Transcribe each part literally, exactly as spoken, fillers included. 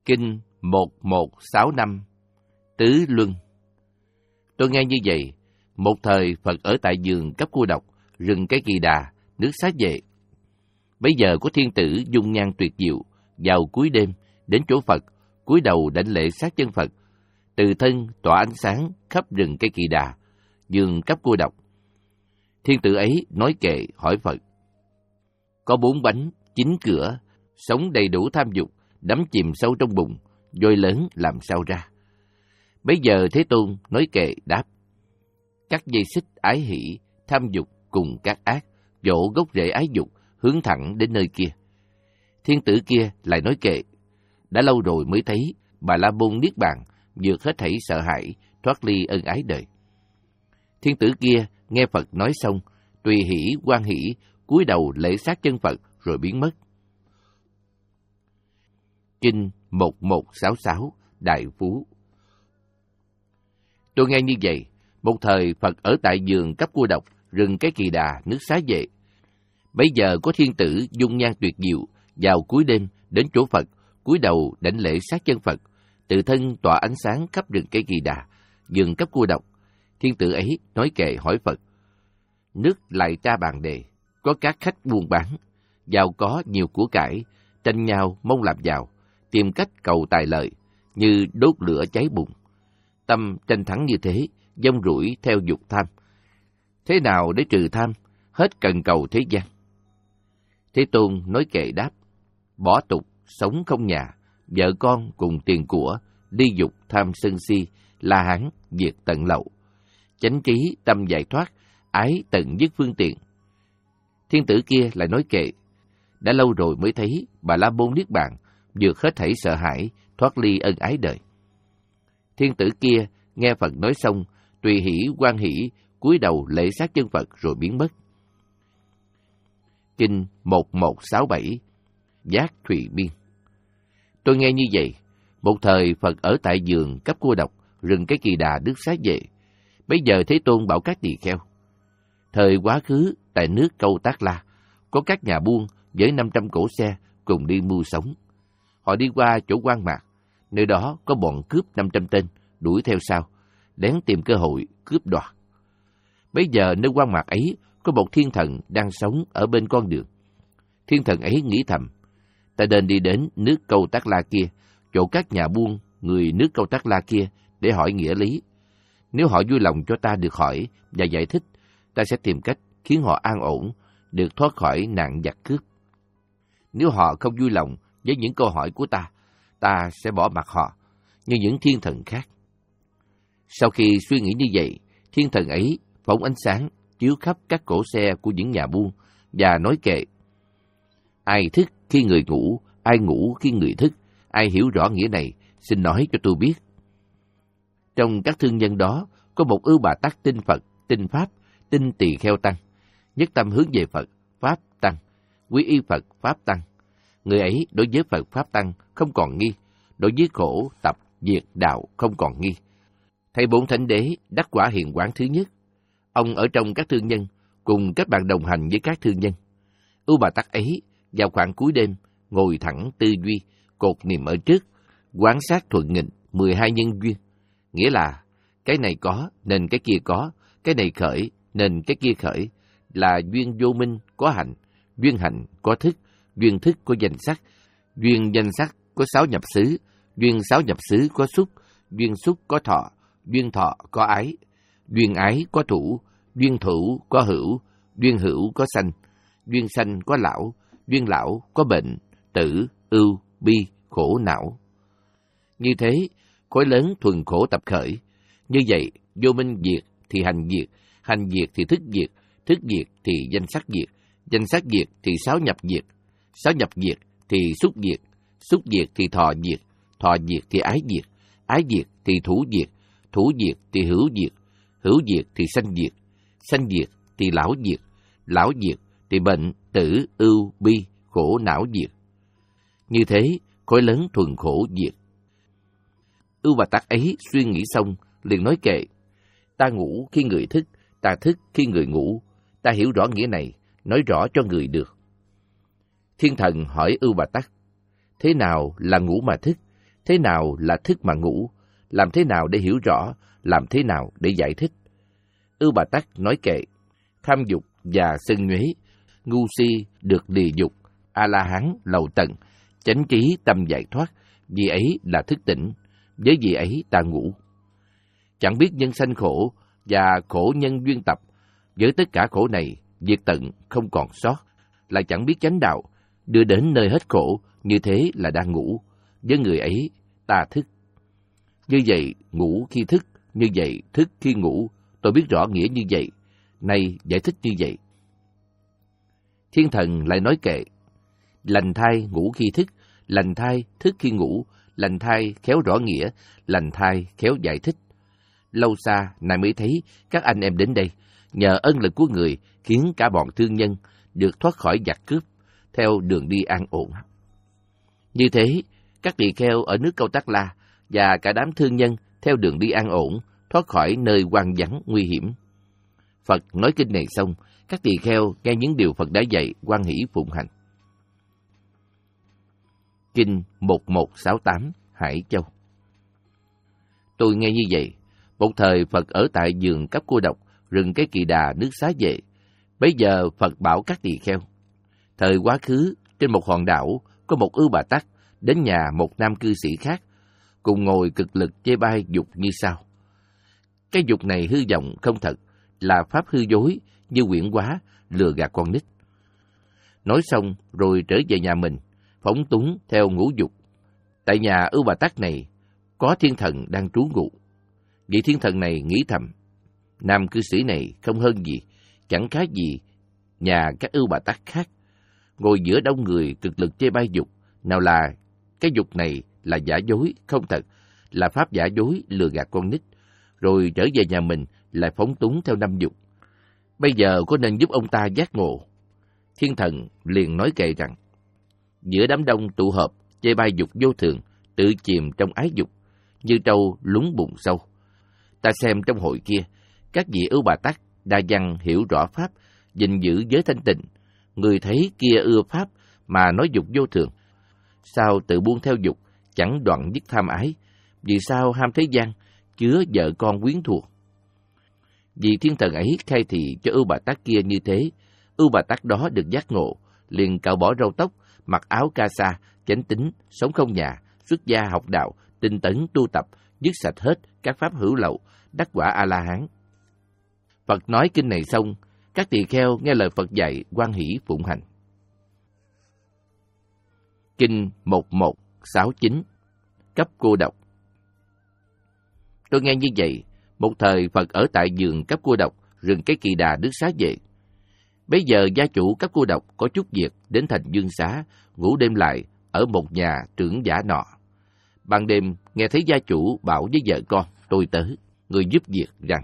Kinh một một sáu năm Tứ Luân. Tôi nghe như vậy, một thời Phật ở tại vườn Cấp Cô Độc, rừng Cái Kỳ Đà, nước Xá Vệ. Bấy giờ có thiên tử dung nhan tuyệt diệu, vào cuối đêm, đến chỗ Phật, cúi đầu đảnh lễ sát chân Phật, từ thân tỏa ánh sáng khắp rừng Cái Kỳ Đà, vườn Cấp Cô Độc. Thiên tử ấy nói kệ hỏi Phật: có bốn bánh, chín cửa, sống đầy đủ tham dục, đắm chìm sâu trong bùn, vôi lớn làm sao ra? Bấy giờ Thế Tôn nói kệ đáp: các dây xích ái hỷ, tham dục cùng các ác, dỗ gốc rễ ái dục, hướng thẳng đến nơi kia. Thiên tử kia lại nói kệ: đã lâu rồi mới thấy Bà La Môn niết bàn, vượt hết thảy sợ hãi, thoát ly ân ái đời. Thiên tử kia nghe Phật nói xong, tùy hỷ hoan hỷ, cúi đầu lễ sát chân Phật rồi biến mất. Kinh một một sáu sáu Đại Phú. Tôi nghe như vậy, một thời Phật ở tại vườn Cấp Cô Độc, rừng Cái Kỳ Đà, nước Xá Vệ. Bấy giờ có thiên tử dung nhan tuyệt diệu, vào cuối đêm đến chỗ Phật, cúi đầu đảnh lễ sát chân Phật, tự thân tỏa ánh sáng khắp rừng Cái Kỳ Đà, vườn Cấp Cô Độc. Thiên tử ấy nói kệ hỏi Phật: nước lại tra bàn đề, có các khách buôn bán, giàu có nhiều của cải, tranh nhau mong làm giàu, tìm cách cầu tài lợi, như đốt lửa cháy bùn. Tâm tranh thắng như thế, dông rủi theo dục tham. Thế nào để trừ tham, hết cần cầu thế gian? Thế Tôn nói kệ đáp: bỏ tục, sống không nhà, vợ con cùng tiền của, ly dục tham sân si, la hán diệt tận lậu. Chánh trí tâm giải thoát, ái tận dứt phương tiện. Thiên tử kia lại nói kệ: đã lâu rồi mới thấy Bà La Môn niết bàn, vượt hết thảy sợ hãi, thoát ly ân ái đời. Thiên tử kia nghe Phật nói xong, tùy hỷ hoan hỷ, cúi đầu lễ sát chân Phật rồi biến mất. Kinh một một sáu bảy Giác Thụy Biên. Tôi nghe như vậy, một thời Phật ở tại vườn Cấp Cô Độc, rừng Cái Kỳ Đà, nước Xá Vệ. Bấy giờ Thế Tôn bảo các tỳ kheo: thời quá khứ tại nước Câu Tác La, có các nhà buôn với năm trăm cỗ xe cùng đi mua sống. Họ đi qua chỗ Quan Mạc, nơi đó có bọn cướp năm trăm tên đuổi theo sau, lén tìm cơ hội cướp đoạt. Bấy giờ nơi Quan Mạc ấy có một thiên thần đang sống ở bên con đường. Thiên thần ấy nghĩ thầm: ta nên đi đến nước Câu Tác La kia, chỗ các nhà buôn người nước Câu Tác La kia để hỏi nghĩa lý. Nếu họ vui lòng cho ta được hỏi và giải thích, ta sẽ tìm cách khiến họ an ổn, được thoát khỏi nạn giặc cướp. Nếu họ không vui lòng với những câu hỏi của ta, ta sẽ bỏ mặc họ như những thiên thần khác. Sau khi suy nghĩ như vậy, thiên thần ấy phóng ánh sáng chiếu khắp các cỗ xe của những nhà buôn và nói kệ: ai thức khi người ngủ, ai ngủ khi người thức, ai hiểu rõ nghĩa này, xin nói cho tôi biết. Trong các thương nhân đó, có một ưu bà tắc tin Phật, tin Pháp, tin tỳ kheo tăng, nhất tâm hướng về Phật, Pháp, Tăng, quy y Phật, Pháp, Tăng. Người ấy đối với Phật, Pháp, Tăng không còn nghi, đối với khổ, tập, diệt, đạo không còn nghi. Thầy Bổn Thánh Đế đắc quả hiền quán thứ nhất. Ông ở trong các thương nhân, cùng các bạn đồng hành với các thương nhân. Ưu bà tắc ấy, vào khoảng cuối đêm, ngồi thẳng tư duy, cột niệm ở trước, quán sát thuận nghịch mười hai nhân duyên. Nghĩa là, cái này có nên cái kia có, cái này khởi nên cái kia khởi, là duyên vô minh có hành, duyên hành có thức, duyên thức có danh sắc, duyên danh sắc có sáu nhập xứ, duyên sáu nhập xứ có xúc, duyên xúc có thọ, duyên thọ có ái, duyên ái có thủ, duyên thủ có hữu, duyên hữu có sanh, duyên sanh có lão, duyên lão có bệnh, tử, ưu, bi, khổ não. Như thế, khối lớn thuần khổ tập khởi. Như vậy, vô minh diệt thì hành diệt, hành diệt thì thức diệt, thức diệt thì danh sắc diệt, danh sắc diệt thì sáu nhập diệt, sáu nhập diệt thì xúc diệt, xúc diệt thì thọ diệt, thọ diệt thì ái diệt, ái diệt thì thủ diệt, thủ diệt thì hữu diệt, hữu diệt thì sanh diệt, sanh diệt thì lão diệt, lão diệt thì bệnh, tử, ưu, bi, khổ não diệt. Như thế, khối lớn thuần khổ diệt. Ưu bà tắc ấy suy nghĩ xong, liền nói kệ: ta ngủ khi người thức, ta thức khi người ngủ, ta hiểu rõ nghĩa này, nói rõ cho người được. Thiên thần hỏi Ưu bà tắc: thế nào là ngủ mà thức? Thế nào là thức mà ngủ? Làm thế nào để hiểu rõ? Làm thế nào để giải thích? Ưu Bà Tắc nói kệ, tham dục và sân nhuế, ngu si được lìa dục, A-la-hán lầu tận, chánh trí tâm giải thoát, vì ấy là thức tỉnh, với vì ấy ta ngủ. Chẳng biết nhân sanh khổ và khổ nhân duyên tập, với tất cả khổ này, diệt tận không còn sót, là chẳng biết chánh đạo, đưa đến nơi hết khổ, như thế là đang ngủ, với người ấy ta thức. Như vậy, ngủ khi thức, như vậy, thức khi ngủ, tôi biết rõ nghĩa như vậy, nay giải thích như vậy. Thiên Thần lại nói kệ, lành thai ngủ khi thức, lành thai thức khi ngủ, lành thai khéo rõ nghĩa, lành thai khéo giải thích. Lâu xa, nay mới thấy các anh em đến đây, nhờ ân lực của người khiến cả bọn thương nhân được thoát khỏi giặc cướp, theo đường đi an ổn. Như thế, các tỳ kheo ở nước Câu Tắc La và cả đám thương nhân theo đường đi an ổn, thoát khỏi nơi hoang vắng nguy hiểm. Phật nói kinh này xong, các tỳ kheo nghe những điều Phật đã dạy, hoan hỷ phụng hành. Kinh một một sáu tám Hải Châu. Tôi nghe như vậy, một thời Phật ở tại vườn Cấp Cô Độc, rừng Cái Kỳ Đà, nước Xá Vệ. Bấy giờ Phật bảo các tỳ kheo, thời quá khứ trên một hòn đảo có một Ưu Bà Tắc đến nhà một nam cư sĩ khác, cùng ngồi cực lực chê bai dục như sau. Cái dục này hư vọng không thật, là pháp hư dối như quyển quá, lừa gạt con nít. Nói xong rồi trở về nhà mình, phóng túng theo ngũ dục. Tại nhà Ưu Bà Tắc này có thiên thần đang trú ngụ. Vị thiên thần này nghĩ thầm, nam cư sĩ này không hơn gì, chẳng khác gì nhà các Ưu Bà Tắc khác, ngồi giữa đông người cực lực chê bai dục. Nào là cái dục này là giả dối không thật, là pháp giả dối lừa gạt con nít, rồi trở về nhà mình lại phóng túng theo năm dục. Bây giờ có nên giúp ông ta giác ngộ? Thiên thần liền nói kệ rằng, giữa đám đông tụ họp chê bai dục vô thường, tự chìm trong ái dục, như trâu lún bùn sâu. Ta xem trong hội kia, các vị Ưu Bà Tắc đa văn hiểu rõ pháp, gìn giữ giới thanh tịnh. Người thấy kia ưa pháp mà nói dục vô thường, sao tự buông theo dục, chẳng đoạn dứt tham ái? Vì sao ham thế gian, chứa vợ con quyến thuộc? Vì thiên thần ấy khai thị cho Ưu Bà Tắc kia như thế, Ưu Bà Tắc đó được giác ngộ, liền cạo bỏ râu tóc, mặc áo ca sa, chánh tín, sống không nhà, xuất gia học đạo, tinh tấn tu tập, dứt sạch hết các pháp hữu lậu, đắc quả A-la-hán. Phật nói kinh này xong, các tỳ kheo nghe lời Phật dạy, hoan hỷ phụng hành. Kinh một một sáu chín Cấp Cô Độc. Tôi nghe như vậy, một thời Phật ở tại vườn Cấp Cô Độc, rừng Cái Kỳ Đà, nước Xá Vệ. Bấy giờ gia chủ Cấp Cô Độc có chút việc đến thành Dương Xá, ngủ đêm lại ở một nhà trưởng giả nọ. Ban đêm nghe thấy gia chủ bảo với vợ con, tôi tớ, người giúp việc rằng,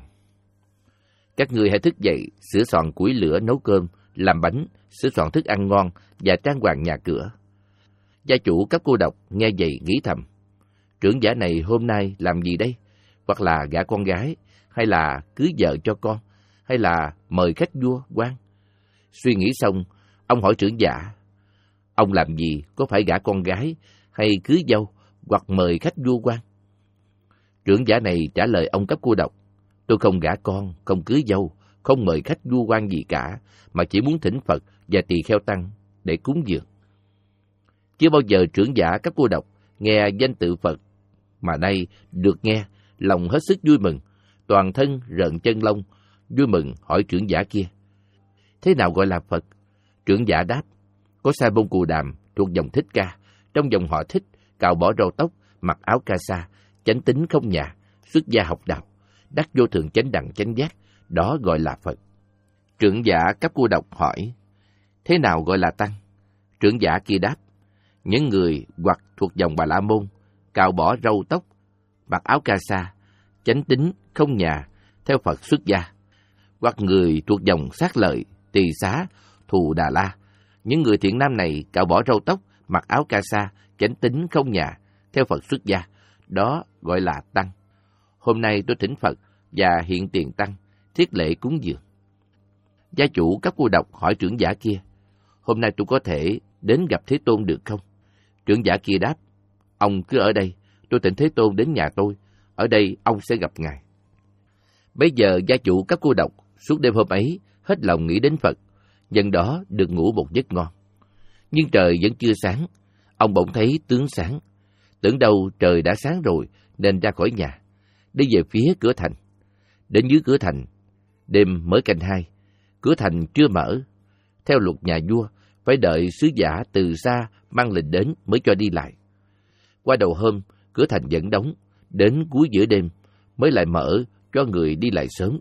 các ngươi hãy thức dậy, sửa soạn củi lửa nấu cơm, làm bánh, sửa soạn thức ăn ngon và trang hoàng nhà cửa. Gia chủ Cấp Cô Độc nghe vậy nghĩ thầm, trưởng giả này hôm nay làm gì đây? Hoặc là gả con gái, hay là cưới vợ cho con, hay là mời khách vua quan? Suy nghĩ xong, ông hỏi trưởng giả, ông làm gì có phải gả con gái, hay cưới dâu, hoặc mời khách vua quan? Trưởng giả này trả lời ông Cấp Cô Độc, tôi không gả con, không cưới dâu, không mời khách vua quan gì cả, mà chỉ muốn thỉnh Phật và tỳ kheo tăng để cúng dường. Chưa bao giờ trưởng giả Cấp Cô Độc nghe danh tự Phật, mà nay được nghe, lòng hết sức vui mừng, toàn thân rợn chân lông, vui mừng hỏi trưởng giả kia, thế nào gọi là Phật? Trưởng giả đáp, có Sa Môn Cù Đàm thuộc dòng Thích Ca, trong dòng họ Thích, cạo bỏ râu tóc, mặc áo ca sa, chánh tín không nhà, xuất gia học đạo, đắc vô thượng chánh đẳng chánh giác, đó gọi là Phật. Trưởng giả Cấp Cô Độc hỏi, thế nào gọi là tăng? Trưởng giả kia đáp, những người hoặc thuộc dòng Bà La Môn, cạo bỏ râu tóc, mặc áo ca sa, chánh tín không nhà, theo Phật xuất gia, hoặc người thuộc dòng Sát Lợi, Tỳ Xá, Thù Đà La. Những người thiện nam này cạo bỏ râu tóc, mặc áo ca sa, chánh tín không nhà, theo Phật xuất gia, đó gọi là tăng. Hôm nay tôi thỉnh Phật và hiện tiền tăng, thiết lễ cúng dường. Gia chủ Cấp Cô Độc hỏi trưởng giả kia, hôm nay tôi có thể đến gặp Thế Tôn được không? Trưởng giả kia đáp, ông cứ ở đây, tôi thỉnh Thế Tôn đến nhà tôi, ở đây ông sẽ gặp Ngài. Bây giờ gia chủ cấp cô độc suốt đêm hôm ấy hết lòng nghĩ đến Phật, nhân đó được ngủ một giấc ngon. Nhưng trời vẫn chưa sáng, ông bỗng thấy tướng sáng. Tưởng đâu trời đã sáng rồi nên ra khỏi nhà, đi về phía cửa thành. Đến dưới cửa thành, đêm mới canh hai, cửa thành chưa mở. Theo luật nhà vua, phải đợi sứ giả từ xa mang lệnh đến mới cho đi lại. Qua đầu hôm, cửa thành vẫn đóng, đến cuối giữa đêm mới lại mở cho người đi lại sớm.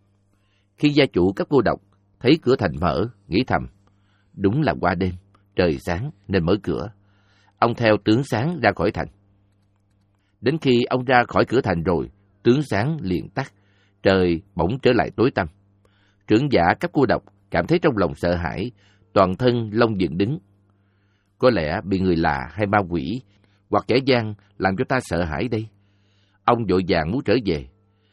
Khi gia chủ các cô độc thấy cửa thành mở, nghĩ thầm, đúng là qua đêm, trời sáng nên mở cửa. Ông theo tướng sáng ra khỏi thành. Đến khi ông ra khỏi cửa thành rồi, tướng sáng liền tắt, trời bỗng trở lại tối tăm. Trưởng giả cấp cô độc cảm thấy trong lòng sợ hãi, toàn thân lông dựng đứng. Có lẽ bị người lạ hay ma quỷ hoặc kẻ gian làm cho ta sợ hãi đây. Ông vội vàng muốn trở về.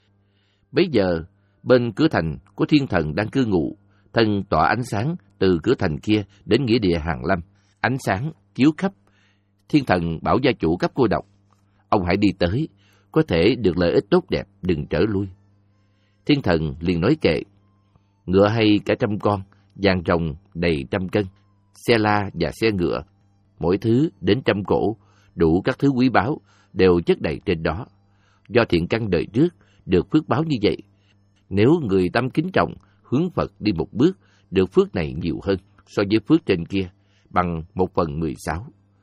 Bấy giờ, bên cửa thành có thiên thần đang cư ngụ, thân tỏa ánh sáng từ cửa thành kia đến nghĩa địa Hàn Lâm. Ánh sáng chiếu khắp. Thiên thần bảo gia chủ cấp cô độc, ông hãy đi tới, có thể được lợi ích tốt đẹp, đừng trở lui. Thiên thần liền nói kệ, ngựa hay cả trăm con, vàng rồng đầy trăm cân, xe la và xe ngựa, mỗi thứ đến trăm cổ, đủ các thứ quý báu, đều chất đầy trên đó. Do thiện căn đời trước, được phước báo như vậy. Nếu người tâm kính trọng, hướng Phật đi một bước, được phước này nhiều hơn so với phước trên kia, bằng một phần mười sáu.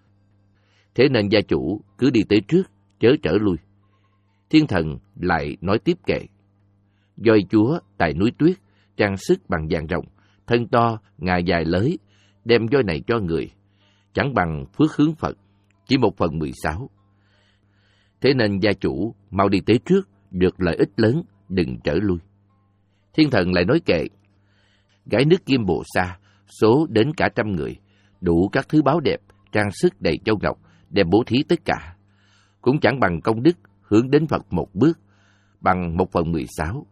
Thế nên gia chủ cứ đi tới trước, chớ trở lui. Thiên thần lại nói tiếp kệ, voi chúa tại núi tuyết, trang sức bằng vàng rồng, thân to, ngà dài lới, đem voi này cho người, chẳng bằng phước hướng Phật, chỉ một phần mười sáu. Thế nên gia chủ mau đi tới trước, được lợi ích lớn, đừng trở lui. Thiên thần lại nói kệ, gái nước Kim Bồ Sa, số đến cả trăm người, đủ các thứ báo đẹp, trang sức đầy châu ngọc, đem bố thí tất cả, cũng chẳng bằng công đức hướng đến Phật một bước, bằng một phần mười sáu.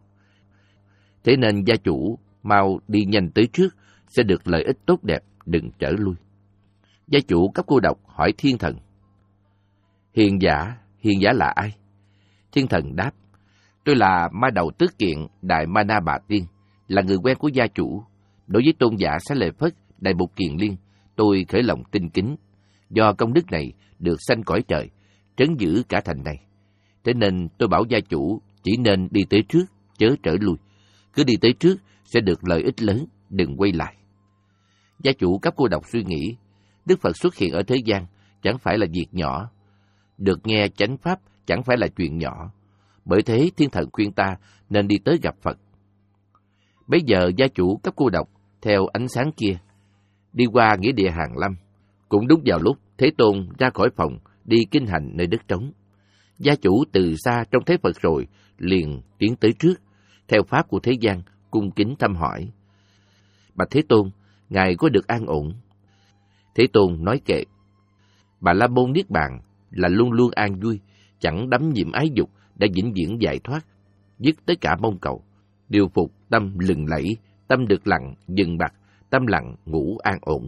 Thế nên gia chủ mau đi nhanh tới trước, sẽ được lợi ích tốt đẹp, đừng trở lui. Gia chủ cấp cô độc hỏi thiên thần, hiền giả, hiền giả là ai? Thiên thần đáp, tôi là Ma Đầu Tước Kiện Đại Ma Na Bà Tiên, là người quen của gia chủ. Đối với tôn giả Xá Lợi Phất Đại Bục Kiền Liên, tôi khởi lòng tinh kính. Do công đức này được sanh cõi trời, trấn giữ cả thành này. Thế nên tôi bảo gia chủ chỉ nên đi tới trước, chớ trở lui. Cứ đi tới trước sẽ được lợi ích lớn, đừng quay lại. Gia chủ cấp cô độc suy nghĩ, Đức Phật xuất hiện ở thế gian chẳng phải là việc nhỏ. Được nghe chánh pháp chẳng phải là chuyện nhỏ. Bởi thế thiên thần khuyên ta nên đi tới gặp Phật. Bấy giờ gia chủ cấp cô độc theo ánh sáng kia, đi qua nghĩa địa Hàn Lâm. Cũng đúng vào lúc Thế Tôn ra khỏi phòng đi kinh hành nơi đất trống. Gia chủ từ xa trông thấy Phật rồi, liền tiến tới trước, theo pháp của thế gian, cung kính thăm hỏi. Bạch Thế Tôn, Ngài có được an ổn? Thế Tôn nói kệ, Bà La Môn Niết Bàn là luôn luôn an vui, chẳng đắm nhiễm ái dục, đã vĩnh viễn giải thoát, dứt tất cả mong cầu, điều phục tâm lừng lẫy, tâm được lặng, dừng bặt, tâm lặng, ngủ an ổn.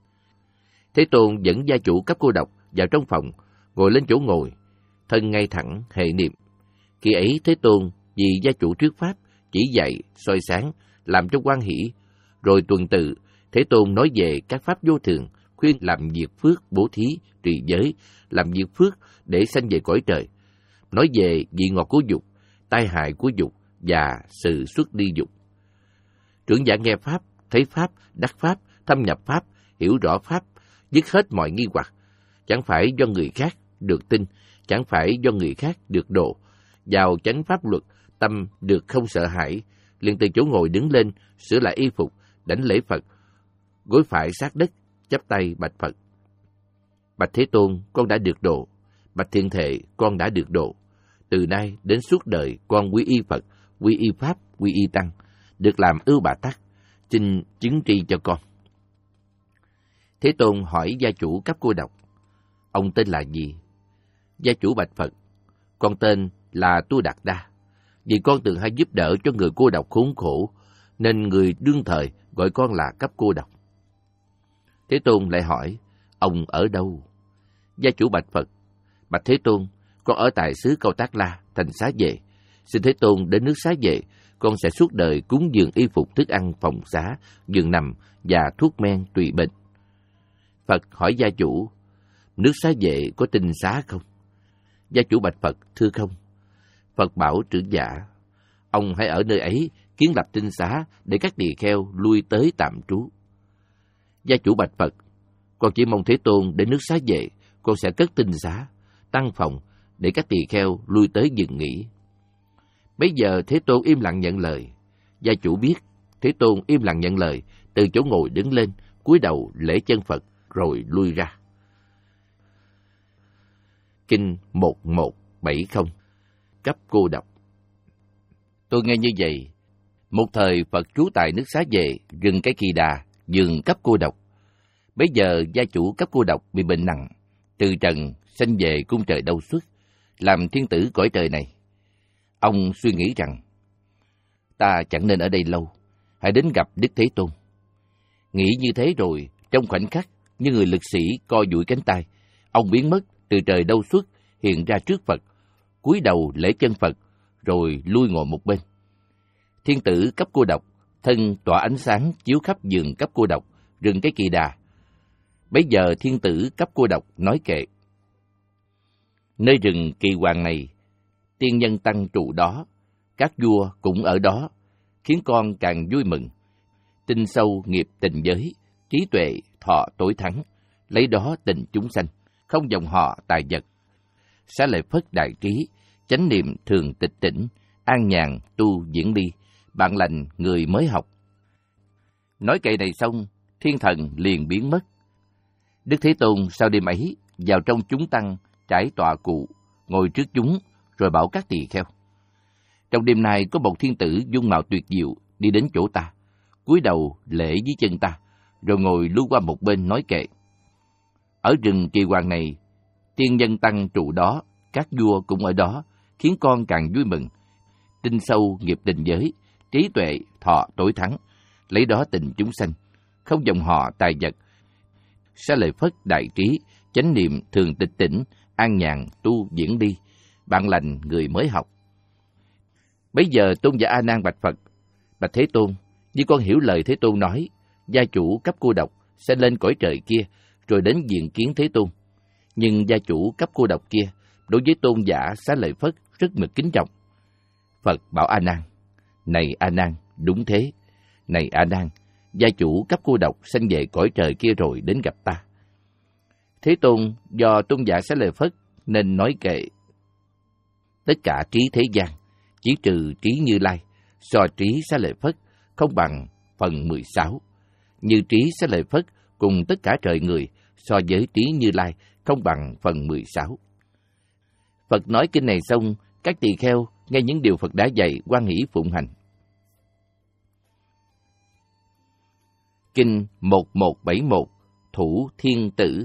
Thế Tôn dẫn gia chủ cấp cô độc vào trong phòng, ngồi lên chỗ ngồi, thân ngay thẳng, hệ niệm. Khi ấy Thế Tôn vì gia chủ thuyết pháp, chỉ dạy, soi sáng, làm cho hoan hỷ. Rồi tuần tự, Thế Tôn nói về các pháp vô thường, khuyên làm việc phước, bố thí, trì giới, làm việc phước để sanh về cõi trời. Nói về vị ngọt của dục, tai hại của dục và sự xuất đi dục. Trưởng giả nghe pháp, thấy pháp, đắc pháp, thâm nhập pháp, hiểu rõ pháp, dứt hết mọi nghi hoặc. Chẳng phải do người khác được tin, chẳng phải do người khác được độ. Vào chánh pháp luật, tâm được không sợ hãi, liền từ chỗ ngồi đứng lên, sửa lại y phục, đảnh lễ Phật, gối phải sát đất, chắp tay bạch Phật. Bạch Thế Tôn, con đã được độ. Bạch Thiện Thệ, con đã được độ. Từ nay đến suốt đời, con quy y Phật, quy y Pháp, quy y Tăng, được làm ưu bà tắc, xin chứng tri cho con. Thế Tôn hỏi gia chủ cấp cô độc, ông tên là gì? Gia chủ bạch Phật, con tên là Tu Đạt Đa, vì con từng hay giúp đỡ cho người cô độc khốn khổ, nên người đương thời gọi con là cấp cô độc. Thế Tôn lại hỏi, ông ở đâu? Gia chủ bạch Phật, bạch Thế Tôn, con ở tại xứ Câu Tác La, thành Xá Vệ. Xin Thế Tôn đến nước Xá Vệ, con sẽ suốt đời cúng dường y phục, thức ăn, phòng xá, giường nằm và thuốc men tùy bệnh. Phật hỏi gia chủ, nước Xá Vệ có tinh xá không? Gia chủ bạch Phật, thưa không. Phật bảo trưởng giả, ông hãy ở nơi ấy kiến lập tinh xá để các tỳ kheo lui tới tạm trú. Gia chủ bạch Phật, con chỉ mong Thế Tôn đến nước Xá Vệ, con sẽ cất tinh xá, tăng phòng để các tỳ kheo lui tới dừng nghỉ. Bấy giờ Thế Tôn im lặng nhận lời. Gia chủ biết Thế Tôn im lặng nhận lời, từ chỗ ngồi đứng lên, cúi đầu lễ chân Phật rồi lui ra. Kinh một một bảy không, cấp cô độc. Tôi nghe như vậy. Một thời Phật trú tại nước Xá Vệ, rừng Cái Kỳ Đà, giường cấp cô độc. Bấy giờ gia chủ cấp cô độc bị bệnh nặng, từ trần sanh về cung trời Đâu Xuất, làm thiên tử cõi trời này. Ông suy nghĩ rằng, ta chẳng nên ở đây lâu, hãy đến gặp Đức Thế Tôn. Nghĩ như thế rồi, trong khoảnh khắc, như người lực sĩ co duỗi cánh tay, ông biến mất từ trời Đâu Xuất, hiện ra trước Phật, cúi đầu lễ chân Phật, rồi lui ngồi một bên. Thiên tử cấp cô độc, thân tỏa ánh sáng chiếu khắp giường cấp cô độc, rừng Cái Kỳ Đà. Bấy giờ thiên tử cấp cô độc nói kệ, nơi rừng Kỳ Hoàng này, tiên nhân tăng trụ đó, các vua cũng ở đó, khiến con càng vui mừng. Tinh sâu nghiệp tình giới, trí tuệ thọ tối thắng, lấy đó tình chúng sanh, không dòng họ tài vật. Xá Lợi Phất đại trí, chánh niệm thường tịch tỉnh, an nhàn tu diễn đi, bạn lành người mới học. Nói kệ này xong, thiên thần liền biến mất. Đức Thế Tôn sau đêm ấy vào trong chúng tăng, trải tọa cụ, ngồi trước chúng, rồi bảo các tỳ kheo. Trong đêm nay có một thiên tử dung mạo tuyệt diệu đi đến chỗ ta, cúi đầu lễ dưới chân ta, rồi ngồi lưu qua một bên nói kệ. Ở rừng Kỳ Hoàng này, tiên nhân tăng trụ đó, các vua cũng ở đó, khiến con càng vui mừng. Tinh sâu nghiệp tình giới, trí tuệ thọ tối thắng, lấy đó tình chúng sanh, không dòng họ tài vật. Xá Lợi Phất đại trí, chánh niệm thường tịch tỉnh, an nhàn tu diễn đi, bạn lành người mới học. Bấy giờ Tôn giả A Nan bạch Phật, bạch Thế Tôn, như con hiểu lời Thế Tôn nói, gia chủ cấp cô độc sẽ lên cõi trời kia, rồi đến diện kiến Thế Tôn. Nhưng gia chủ cấp cô độc kia, đối với Tôn giả Xá Lợi Phất rất mực kính trọng. Phật bảo A Nan, này A Nan, đúng thế. Này A Nan, gia chủ cấp cô độc sanh về cõi trời kia rồi đến gặp ta. Thế Tôn do Tôn giả Xá Lợi Phất nên nói kệ. Tất cả trí thế gian, chỉ trừ trí Như Lai, so trí Xá Lợi Phất không bằng phần mười sáu. Như trí Xá Lợi Phất cùng tất cả trời người, so với trí Như Lai không bằng phần mười sáu. Phật nói kinh này xong, các tỳ kheo nghe những điều Phật đã dạy hoan hỷ phụng hành. Kinh một một bảy một, Thủ Thiên Tử.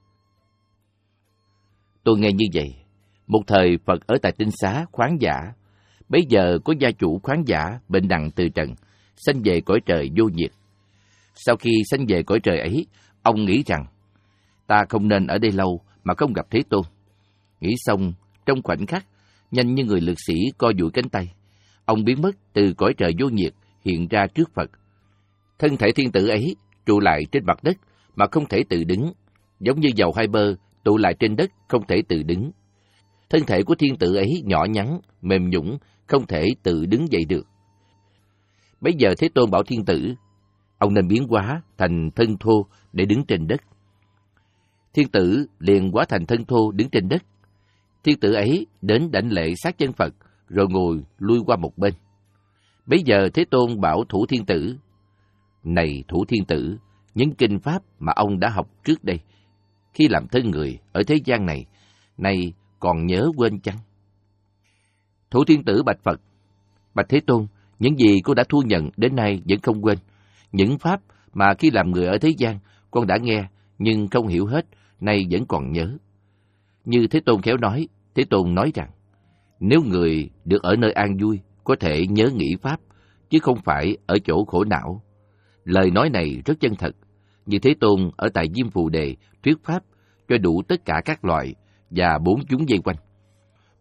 Tôi nghe như vậy. Một thời Phật ở tại tinh xá khoáng giả. Bấy giờ có gia chủ khoáng giả bệnh nặng từ trần, sanh về cõi trời vô nhiệt. Sau khi sanh về cõi trời ấy, ông nghĩ rằng, ta không nên ở đây lâu mà không gặp Thế Tôn. Nghĩ xong, trong khoảnh khắc, nhanh như người lực sĩ co duỗi cánh tay, ông biến mất từ cõi trời vô nhiệt, hiện ra trước Phật. Thân thể thiên tử ấy trụ lại trên mặt đất mà không thể tự đứng, giống như dầu hai bơ tụ lại trên đất không thể tự đứng. Thân thể của thiên tử ấy nhỏ nhắn, mềm nhũn, không thể tự đứng dậy được. Bấy giờ Thế Tôn bảo thiên tử, ông nên biến hóa thành thân thô để đứng trên đất. Thiên tử liền hóa thành thân thô đứng trên đất. Thiên tử ấy đến đảnh lễ sát chân Phật, rồi ngồi lui qua một bên. Bấy giờ Thế Tôn bảo Thủ Thiên Tử, này Thủ Thiên Tử, những kinh pháp mà ông đã học trước đây, khi làm thân người ở thế gian này, nay còn nhớ quên chăng? Thủ Thiên Tử bạch Phật, bạch Thế Tôn, những gì cô đã thu nhận đến nay vẫn không quên. Những pháp mà khi làm người ở thế gian, con đã nghe, nhưng không hiểu hết, nay vẫn còn nhớ. Như Thế Tôn khéo nói, Thế Tôn nói rằng, nếu người được ở nơi an vui, có thể nhớ nghĩ pháp, chứ không phải ở chỗ khổ não. Lời nói này rất chân thật, như Thế Tôn ở tại Diêm Phù Đề thuyết pháp cho đủ tất cả các loại và bốn chúng dây quanh.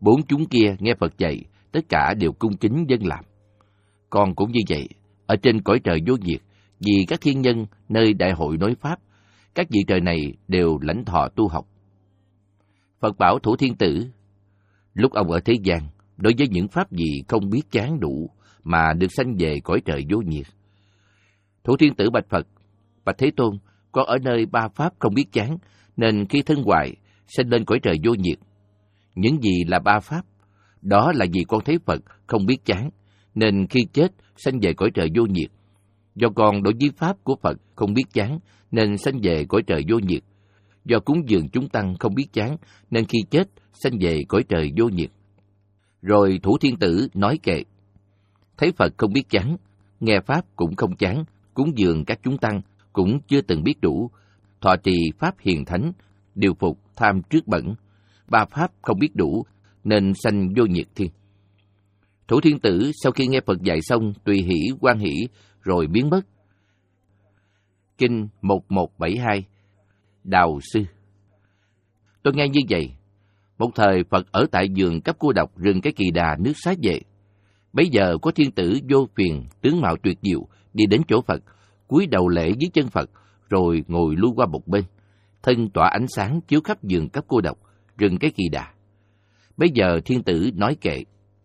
Bốn chúng kia nghe Phật dạy, tất cả đều cung kính vâng làm. Con cũng như vậy, ở trên cõi trời vô diệt, vì các thiên nhân nơi đại hội nói Pháp, các vị trời này đều lãnh thọ tu học. Phật bảo Thủ Thiên Tử, lúc ông ở thế gian, đối với những pháp gì không biết chán đủ mà được sanh về cõi trời vô nhiệt. Thủ Thiên Tử bạch Phật, bạch Thế Tôn, con ở nơi ba pháp không biết chán, nên khi thân hoại, sanh lên cõi trời vô nhiệt. Những gì là ba pháp? Đó là vì con thấy Phật không biết chán, nên khi chết, sanh về cõi trời vô nhiệt. Do con đối với pháp của Phật không biết chán, nên sanh về cõi trời vô nhiệt. Do cúng dường chúng tăng không biết chán, nên khi chết, sanh về cõi trời vô nhiệt. Rồi Thủ Thiên Tử nói kệ, thấy Phật không biết chán, nghe pháp cũng không chán, cúng dường các chúng tăng cũng chưa từng biết đủ, thọ trì pháp hiền thánh, điều phục tham trước bẩn, ba pháp không biết đủ, nên sanh vô nhiệt thiên. Thủ Thiên Tử sau khi nghe Phật dạy xong, tùy hỷ hoan hỷ, rồi biến mất. Kinh một một bảy hai, Đào Sư. Tôi nghe như vậy, một thời Phật ở tại vườn Cấp Cô Độc, rừng Cái Kỳ Đà, nước Xá Vệ. Bấy giờ có thiên tử vô phiền, tướng mạo tuyệt diệu, đi đến chỗ Phật, cúi đầu lễ dưới chân Phật, rồi ngồi lui qua một bên, thân tỏa ánh sáng chiếu khắp vườn Cấp Cô Độc, rừng Cái Kỳ Đà. Bấy giờ thiên tử nói kệ,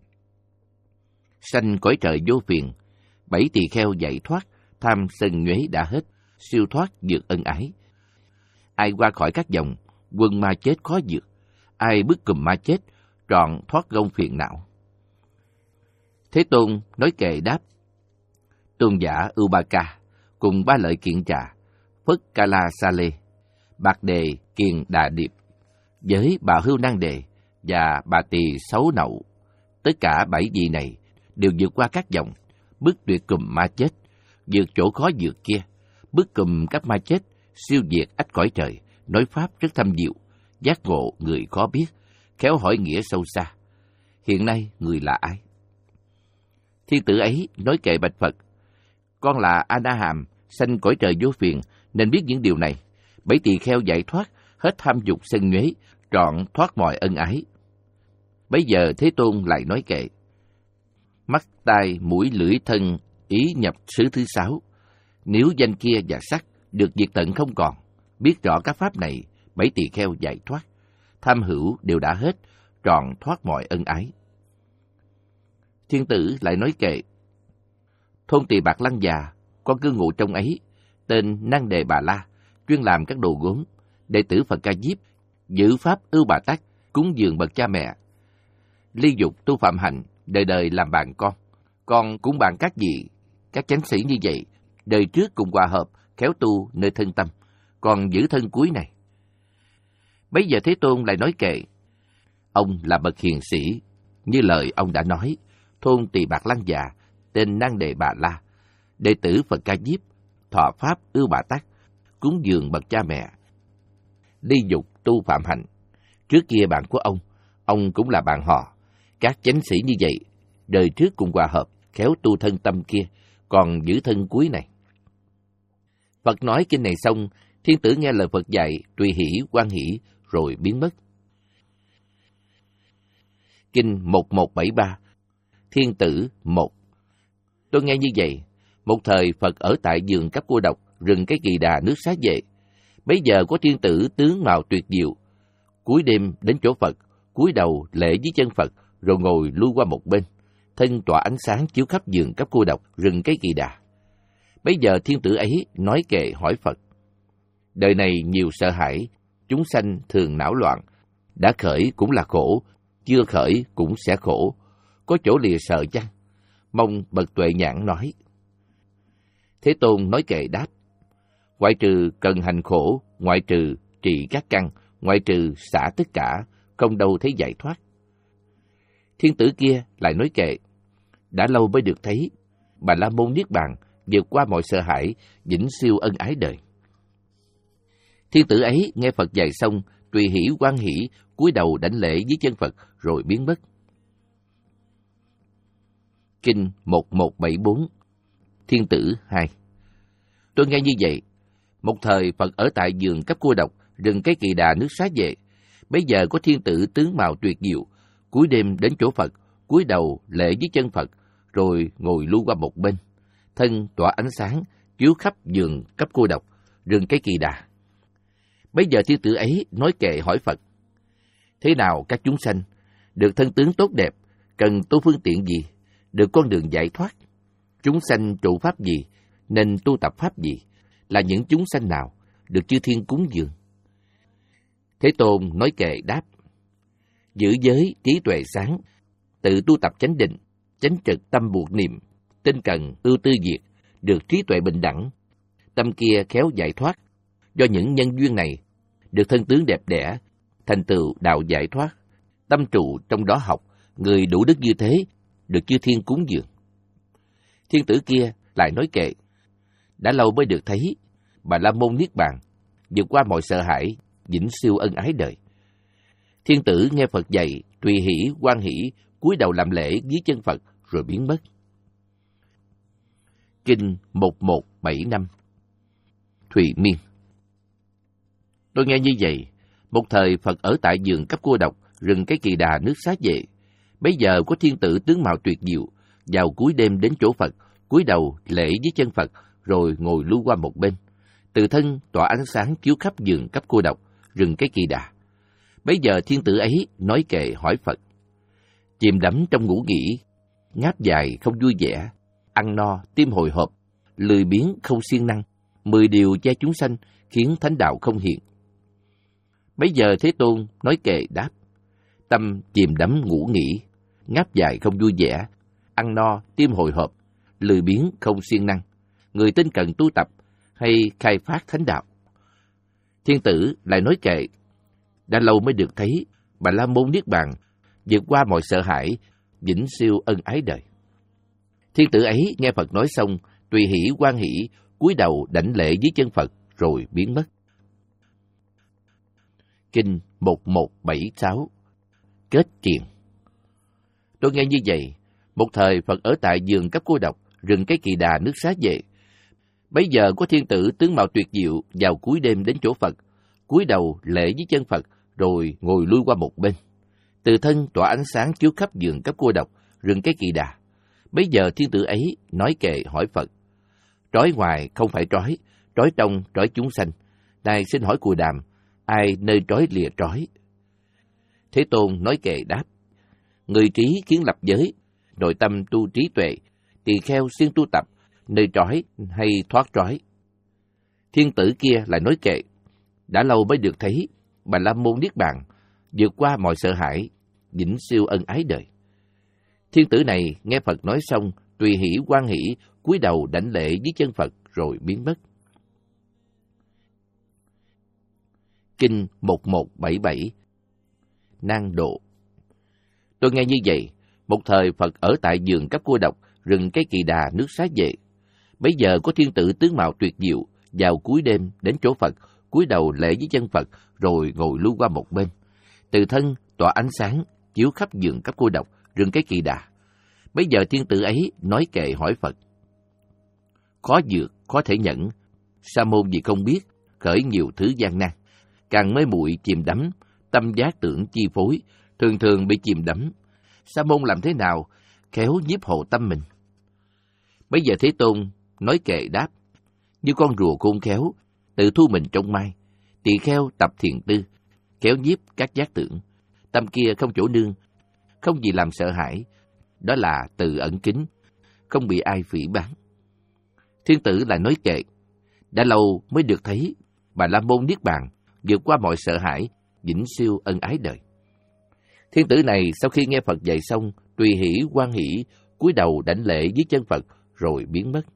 sanh cõi trời vô phiền, bảy tỳ kheo giải thoát, tham sân nhuế đã hết, siêu thoát vượt ân ái. Ai qua khỏi các dòng, quân ma chết khó vượt, ai bức cùm ma chết, trọn thoát gông phiền não. Thế Tôn nói kệ đáp, tôn giả Ubaka cùng ba lợi kiện trà, Phất Ca La Sa Lê, Bạc Đề Kiền Đà Điệp, với bà Hưu Năng Đề và bà Tỳ Xấu Nậu, tất cả bảy vị này đều vượt qua các dòng, bức tuyệt cùm ma chết, vượt chỗ khó vượt kia, bức cùm các ma chết, siêu diệt ách cõi trời, nói pháp rất thâm diệu, giác ngộ người khó biết, khéo hỏi nghĩa sâu xa. Hiện nay người là ai? Thiên tử ấy nói kệ bạch Phật, con là A Na Hàm, sanh cõi trời vô phiền, nên biết những điều này. Bảy tỳ kheo giải thoát, hết tham dục sân nhuế, trọn thoát mọi ân ái. Bấy giờ Thế Tôn lại nói kệ, mắt, tai, mũi, lưỡi, thân, ý nhập xứ thứ sáu. Nếu danh kia và sắc được diệt tận không còn, biết rõ các pháp này, bảy tỳ kheo giải thoát, tham hữu đều đã hết, trọn thoát mọi ân ái. Thiên tử lại nói kệ, thôn Tỳ Bạc Lăng già, con cư ngụ trong ấy, tên Năng Đề Bà La, chuyên làm các đồ gốm, đệ tử Phật Ca Diếp, giữ pháp ưu bà tắc, cúng dường bậc cha mẹ, ly dục tu phạm hạnh, đời đời làm bạn con. Con cũng bạn các vị, các chánh sĩ như vậy, đời trước cùng hòa hợp, khéo tu nơi thân tâm, còn giữ thân cuối này. Bấy giờ Thế Tôn lại nói kệ, ông là bậc hiền sĩ, như lời ông đã nói, thôn Tỳ Bạc Lăng già, tên Năng Đề Bà La, đệ tử Phật Ca Diếp, thọ pháp ưu bà tắc, cúng dường bậc cha mẹ, ly dục tu phạm hạnh. Trước kia bạn của ông, ông cũng là bạn họ, các chánh sĩ như vậy, đời trước cùng hòa hợp, khéo tu thân tâm kia, còn giữ thân cuối này. Phật nói kinh này xong, thiên tử nghe lời Phật dạy, tùy hỷ hoan hỷ, rồi biến mất. Kinh một một bảy ba, Thiên Tử một. Tôi nghe như vậy, một thời Phật ở tại vườn Cấp Cô Độc, rừng Cái Kỳ Đà, nước Xá Vệ. Bấy giờ có thiên tử tướng mạo tuyệt diệu, cuối đêm đến chỗ Phật, cúi đầu lễ dưới chân Phật, rồi ngồi lui qua một bên, thân tỏa ánh sáng chiếu khắp vườn Cấp Cô Độc, rừng Cái Kỳ Đà. Bấy giờ thiên tử ấy nói kệ hỏi Phật, đời này nhiều sợ hãi, chúng sanh thường não loạn, đã khởi cũng là khổ, chưa khởi cũng sẽ khổ, có chỗ lìa sợ chăng? Mong bậc tuệ nhãn nói. Thế Tôn nói kệ đáp, ngoại trừ cần hành khổ, ngoại trừ trị các căn, ngoại trừ xả tất cả, không đâu thấy giải thoát. Thiên tử kia lại nói kệ, đã lâu mới được thấy, Bà La Môn Niết Bàn, vượt qua mọi sợ hãi, vĩnh siêu ân ái đời. Thiên tử ấy nghe Phật dạy xong, tùy hỷ hoan hỷ, cúi đầu đảnh lễ dưới chân Phật, rồi biến mất. Kinh một một bảy bốn, Thiên Tử hai. Tôi nghe như vậy, một thời Phật ở tại vườn Cấp Cô Độc, rừng Cái Kỳ Đà, nước Xá Vệ. Bấy giờ có thiên tử tướng mạo tuyệt diệu, cuối đêm đến chỗ Phật, cúi đầu lễ dưới chân Phật, rồi ngồi lu qua một bên. Thân tỏa ánh sáng, chiếu khắp vườn cấp cô độc, rừng cây kỳ đà. Bấy giờ thiên tử ấy nói kệ hỏi Phật: thế nào các chúng sanh, được thân tướng tốt đẹp, cần tu phương tiện gì, được con đường giải thoát? Chúng sanh trụ pháp gì, nên tu tập pháp gì? Là những chúng sanh nào, được chư thiên cúng dường? Thế Tôn nói kệ đáp: giữ giới trí tuệ sáng, tự tu tập chánh định, chánh trực tâm buộc niệm, tinh cần ưu tư diệt, được trí tuệ bình đẳng. Tâm kia khéo giải thoát, do những nhân duyên này, được thân tướng đẹp đẽ, thành tựu đạo giải thoát. Tâm trụ trong đó học, người đủ đức như thế, được chư thiên cúng dường. Thiên tử kia lại nói kệ: đã lâu mới được thấy Bà La Môn niết bàn, vượt qua mọi sợ hãi, vĩnh siêu ân ái đời. Thiên tử nghe Phật dạy, tùy hỷ hoan hỷ, cúi đầu làm lễ dưới chân Phật rồi biến mất. Kinh một một bảy năm. Thụy Miên. Tôi nghe như vậy, một thời Phật ở tại vườn cấp cô độc, rừng cái kỳ đà nước Xá Vệ. Bấy giờ có thiên tử tướng mạo tuyệt diệu, vào cuối đêm đến chỗ Phật, cúi đầu lễ dưới chân Phật, rồi ngồi lưu qua một bên. Từ thân tỏa ánh sáng chiếu khắp vườn cấp cô độc, rừng cái kỳ đà. Bấy giờ thiên tử ấy nói kệ hỏi Phật: chìm đắm trong ngủ nghỉ, ngáp dài không vui vẻ, ăn no tim hồi hộp, lười biếng không siêng năng, mười điều che chúng sanh khiến thánh đạo không hiện. Bấy giờ Thế Tôn nói kệ đáp: tâm chìm đắm ngủ nghỉ, ngáp dài không vui vẻ, ăn no tim hồi hộp, lười biếng không siêng năng, người tinh cần tu tập hay khai phát thánh đạo. Thiên tử lại nói kệ: đã lâu mới được thấy Bà La Môn niết bàn, vượt qua mọi sợ hãi, vĩnh siêu ân ái đời. Thiên tử ấy nghe Phật nói xong, tùy hỷ hoan hỷ, cúi đầu đảnh lễ dưới chân Phật rồi biến mất. Kinh một một bảy sáu. Kết triền. Tôi nghe như vậy, một thời Phật ở tại vườn cấp cô độc, rừng cái kỳ đà nước Xá Vệ. Bấy giờ có thiên tử tướng mạo tuyệt diệu vào cuối đêm đến chỗ Phật, cúi đầu lễ dưới chân Phật rồi ngồi lui qua một bên. Từ thân tỏa ánh sáng chiếu khắp vườn cấp cô độc, rừng cái kỳ đà. Bấy giờ thiên tử ấy nói kệ hỏi Phật: trói ngoài không phải trói, trói trong trói chúng sanh. Này xin hỏi Cù Đàm, ai nơi trói lìa trói? Thế Tôn nói kệ đáp: người trí kiến lập giới, nội tâm tu trí tuệ, tỳ kheo siêng tu tập, nơi trói hay thoát trói. Thiên tử kia lại nói kệ: đã lâu mới được thấy Bà La Môn niết bàn, vượt qua mọi sợ hãi, vĩnh siêu ân ái đời. Thiên tử này nghe Phật nói xong, tùy hỷ hoan hỷ, cúi đầu đảnh lễ dưới chân Phật rồi biến mất. Kinh một một bảy bảy. Nan độ. Tôi nghe như vậy, một thời Phật ở tại vườn cấp cô độc, rừng cái kỳ đà nước Xá Vệ. Bấy giờ có thiên tử tướng mạo tuyệt diệu vào cuối đêm đến chỗ Phật, cúi đầu lễ dưới chân Phật rồi ngồi lưu qua một bên. Từ thân tỏa ánh sáng chiếu khắp vườn cấp cô độc, rừng cái kỳ đà. Bấy giờ thiên tử ấy nói kệ hỏi Phật: khó dược khó thể nhẫn, sa môn vì không biết khởi nhiều thứ gian nan, càng mê muội chìm đắm, tâm giác tưởng chi phối, thường thường bị chìm đắm. Sa môn làm thế nào khéo nhiếp hộ tâm mình? Bấy giờ Thế Tôn nói kệ đáp: như con rùa khôn khéo tự thu mình trong mai, tỳ kheo tập thiền tư, khéo nhiếp các giác tưởng, tâm kia không chỗ nương, không gì làm sợ hãi, đó là tự ẩn kín, không bị ai phỉ báng. Thiên tử lại nói kệ: đã lâu mới được thấy Bà La Môn niết bàn, vượt qua mọi sợ hãi, vĩnh siêu ân ái đời. Thiên tử này sau khi nghe Phật dạy xong, tùy hỷ hoan hỷ, cúi đầu đảnh lễ dưới chân Phật rồi biến mất.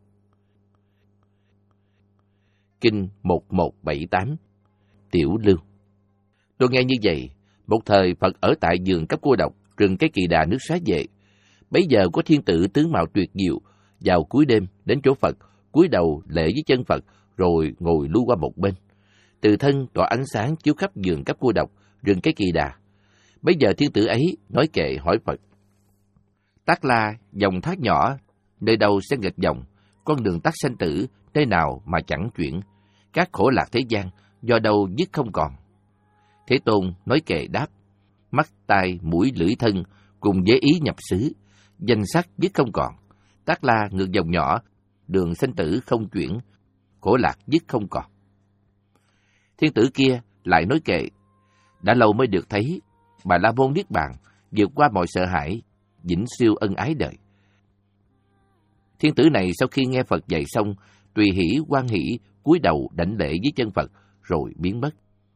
Kinh một một bảy tám. Tiểu Lưu. Tôi nghe như vậy, một thời Phật ở tại vườn cấp cô độc, rừng cái kỳ đà nước Xá Vệ. Bấy giờ có thiên tử tướng mạo tuyệt diệu vào cuối đêm đến chỗ Phật, cúi đầu lễ dưới chân Phật rồi ngồi lưu qua một bên. Từ thân tỏa ánh sáng chiếu khắp vườn cấp cô độc, rừng cái kỳ đà. Bấy giờ thiên tử ấy nói kệ hỏi Phật: Tát La dòng thác nhỏ, nơi đâu sẽ nghịch dòng, con đường tắt sanh tử, nơi nào mà chẳng chuyển, các khổ lạc thế gian, do đâu dứt không còn. Thế Tôn nói kệ đáp: mắt, tai, mũi, lưỡi, thân, cùng với ý nhập xứ, danh sắc dứt không còn, tác la ngược dòng nhỏ, đường sanh tử không chuyển, khổ lạc dứt không còn. Thiên tử kia lại nói kệ, đã lâu mới được thấy Bà La Môn Niết Bàn, vượt qua mọi sợ hãi, vĩnh siêu ân ái đời. Thiên tử này sau khi nghe Phật dạy xong, tùy hỷ hoan hỷ, cúi đầu đảnh lễ với chân Phật, rồi biến mất.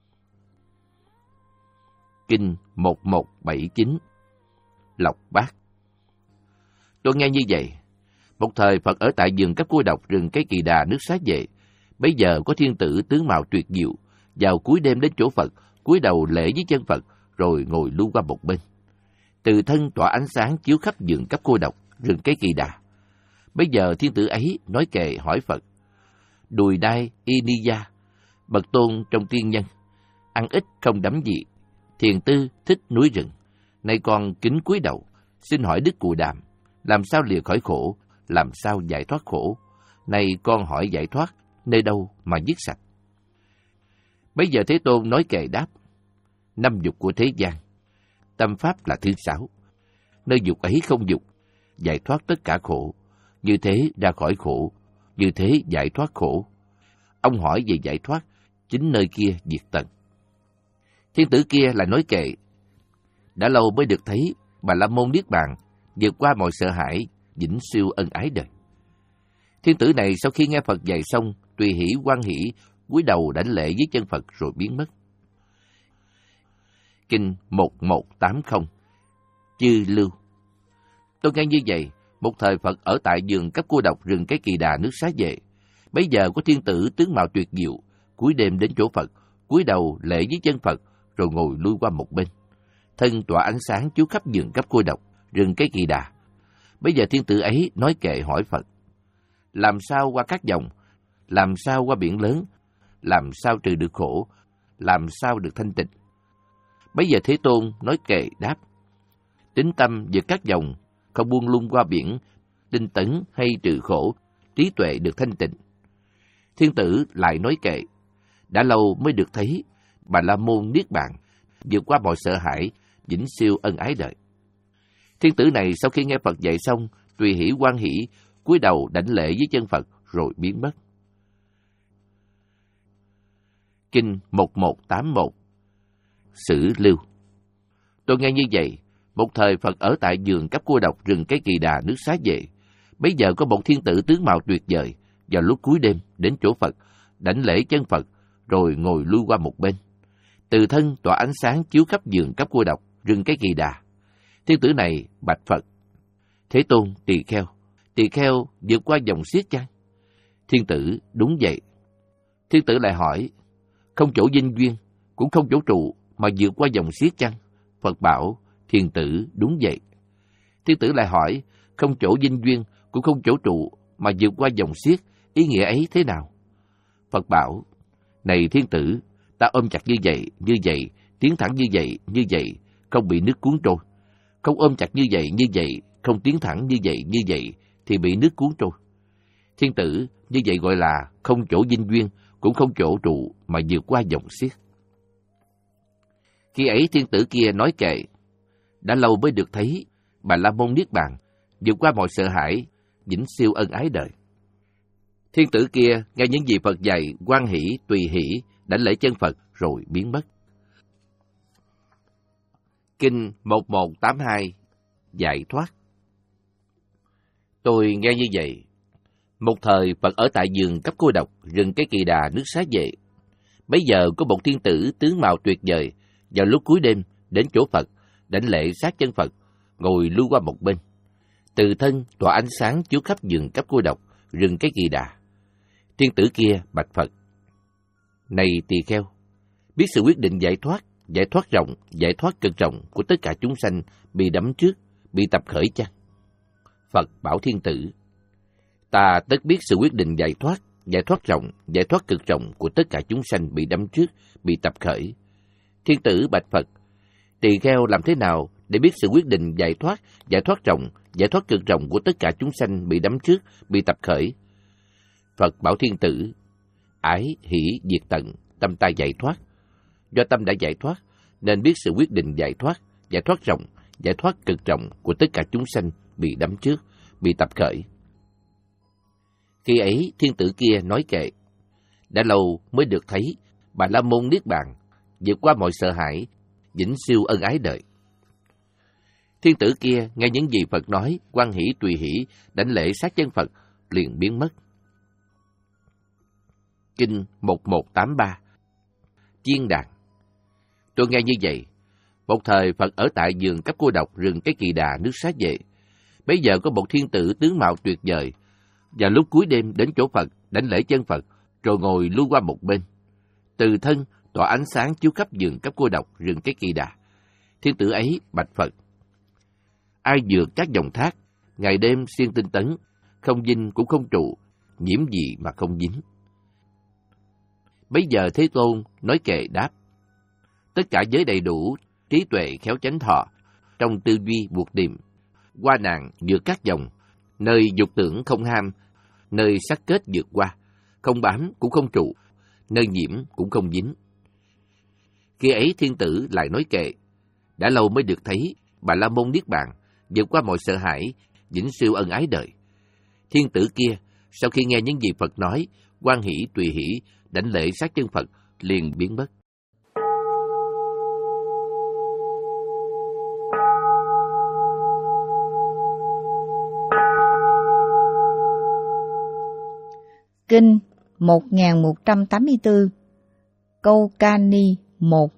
Kinh một một bảy chín Lộc Bát. Tôi nghe như vậy. Một thời Phật ở tại vườn Cấp Cô Độc, rừng Cây Kỳ Đà, nước Xá Vệ. Bấy giờ có thiên tử tướng mạo tuyệt diệu, vào cuối đêm đến chỗ Phật, cúi đầu lễ với chân Phật, rồi ngồi lưu qua một bên. Từ thân tỏa ánh sáng chiếu khắp vườn Cấp Cô Độc, rừng Cây Kỳ Đà. Bấy giờ thiên tử ấy nói kệ hỏi Phật: Đùi đai Iniya, bậc tôn trong tiên nhân, ăn ít không đắm dị, thiền tư thích núi rừng. Nay con kính cúi đầu, xin hỏi Đức Cù Đàm, làm sao lìa khỏi khổ, làm sao giải thoát khổ? Nay con hỏi giải thoát, nơi đâu mà dứt sạch? Bấy giờ Thế Tôn nói kệ đáp: Năm dục của thế gian, tâm pháp là thứ sáu. Nơi dục ấy không dục, giải thoát tất cả khổ. Như thế ra khỏi khổ, như thế giải thoát khổ. Ông hỏi về giải thoát, chính nơi kia diệt tận. Thiên tử kia lại nói kệ: Đã lâu mới được thấy Bà La Môn Niết Bàn, vượt qua mọi sợ hãi, vĩnh siêu ân ái đời. Thiên tử này sau khi nghe Phật dạy xong, tùy hỷ hoan hỷ, cúi đầu đảnh lễ với chân Phật rồi biến mất. Kinh một một tám không Chư Lưu. Tôi nghe như vậy. Một thời Phật ở tại vườn Cấp Cô Độc, rừng Cái Kỳ Đà, nước Xá Vệ. Bấy giờ có thiên tử tướng mạo tuyệt diệu, cuối đêm đến chỗ Phật, cúi đầu lễ với chân Phật, rồi ngồi lui qua một bên. Thân tỏa ánh sáng chiếu khắp vườn Cấp Cô Độc, rừng Cái Kỳ Đà. Bấy giờ thiên tử ấy nói kệ hỏi Phật: Làm sao qua các dòng, làm sao qua biển lớn, làm sao trừ được khổ, làm sao được thanh tịnh? Bấy giờ Thế Tôn nói kệ đáp: Tính tâm vượt các dòng, không buông lung qua biển, tinh tấn hay trừ khổ, trí tuệ được thanh tịnh. Thiên tử lại nói kệ: Đã lâu mới được thấy Bà La Môn Niết Bàn, vượt qua mọi sợ hãi, vĩnh siêu ân ái đời. Thiên tử này sau khi nghe Phật dạy xong, tùy hỷ hoan hỷ, cúi đầu đảnh lễ với chân Phật rồi biến mất. Kinh một một tám một Sử Lưu. Tôi nghe như vậy. Một thời Phật ở tại vườn Cấp Cô Độc, rừng Cái Kỳ Đà, nước Xá Vệ. Bấy giờ có một thiên tử tướng mạo tuyệt vời, vào lúc cuối đêm đến chỗ Phật, đảnh lễ chân Phật, rồi ngồi lui qua một bên. Từ thân tỏa ánh sáng chiếu khắp vườn Cấp Cô Độc, rừng Cái Kỳ Đà. Thiên tử này bạch Phật: Thế Tôn, tỳ kheo, tỳ kheo vượt qua dòng xiết chăng? Thiên tử: Đúng vậy. Thiên tử lại hỏi: Không chỗ vinh duyên, cũng không chỗ trụ, mà vượt qua dòng xiết chăng? Phật bảo: Thiên tử: Đúng vậy. Thiên tử lại hỏi: Không chỗ vinh duyên, cũng không chỗ trụ, mà vượt qua dòng xiết, ý nghĩa ấy thế nào? Phật bảo: Này thiên tử, ta ôm chặt như vậy, như vậy, tiến thẳng như vậy, như vậy, không bị nước cuốn trôi. Không ôm chặt như vậy, như vậy, không tiến thẳng như vậy, như vậy, thì bị nước cuốn trôi. Thiên tử, như vậy gọi là không chỗ vinh duyên, cũng không chỗ trụ, mà vượt qua dòng xiết. Khi ấy thiên tử kia nói kệ: Đã lâu mới được thấy Bà La Môn Niết Bàn, vượt qua mọi sợ hãi, vĩnh siêu ân ái đời. Thiên tử kia nghe những gì Phật dạy, hoan hỷ, tùy hỷ, đảnh lễ chân Phật rồi biến mất. Kinh một một tám hai Giải Thoát. Tôi nghe như vậy. Một thời Phật ở tại vườn Cấp Cô Độc, rừng Cái Kỳ Đà, nước Xá Vệ. Bấy giờ có một thiên tử tướng mạo tuyệt vời, vào lúc cuối đêm đến chỗ Phật, đảnh lễ sát chân Phật, ngồi lưu qua một bên. Từ thân tỏa ánh sáng chiếu khắp vườn Cấp Cô Độc, rừng Cái Kỳ Đà. Thiên tử kia bạch Phật: Này tỳ kheo, biết sự quyết định giải thoát, giải thoát rộng, giải thoát cực rộng của tất cả chúng sanh bị đắm trước, bị tập khởi chăng? Phật bảo thiên tử: Ta tất biết sự quyết định giải thoát, giải thoát rộng, giải thoát cực rộng của tất cả chúng sanh bị đắm trước, bị tập khởi. Thiên tử bạch Phật: Tỳ kheo làm thế nào để biết sự quyết định giải thoát, giải thoát rộng, giải thoát cực rộng của tất cả chúng sanh bị đắm trước, bị tập khởi? Phật bảo thiên tử: Ái, hỷ, diệt tận, tâm ta giải thoát. Do tâm đã giải thoát, nên biết sự quyết định giải thoát, giải thoát rộng, giải thoát cực rộng của tất cả chúng sanh bị đắm trước, bị tập khởi. Khi ấy, thiên tử kia nói kệ, đã lâu mới được thấy Bà La Môn Niết Bàn, vượt qua mọi sợ hãi, vĩnh siêu ân ái đời. Thiên tử kia nghe những gì Phật nói, hoan hỷ tùy hỷ, đảnh lễ sát chân Phật, liền biến mất. Kinh một một tám ba Chiên đàn. Tôi nghe như vậy. Một thời Phật ở tại vườn Cấp Cô Độc, rừng Cái Kỳ Đà, nước Xá Vệ. Bấy giờ có một thiên tử tướng mạo tuyệt vời, và lúc cuối đêm đến chỗ Phật, đảnh lễ chân Phật, rồi ngồi lui qua một bên. Từ thân tỏa ánh sáng chiếu khắp vườn Cấp Cô Độc, rừng Cái Kỳ Đà. Thiên tử ấy bạch Phật: ai vượt các dòng thác, ngày đêm siêng tinh tấn, không dinh cũng không trụ, nhiễm gì mà không dính. Bấy giờ Thế Tôn nói kệ đáp: tất cả giới đầy đủ, trí tuệ khéo chánh thọ, trong tư duy buộc điềm, qua nạn vượt các dòng, nơi dục tưởng không ham, nơi sắc kết vượt qua, không bám cũng không trụ, nơi nhiễm cũng không dính. Khi ấy thiên tử lại nói kệ: đã lâu mới được thấy Bà La Môn Niết Bàn, vượt qua mọi sợ hãi, vĩnh siêu ân ái đời. Thiên tử kia sau khi nghe những gì Phật nói, hoan hỷ tùy hỷ, đảnh lễ sát chân Phật, liền biến mất. Kinh một nghìn một trăm tám mươi tư Câu Ca Ni một.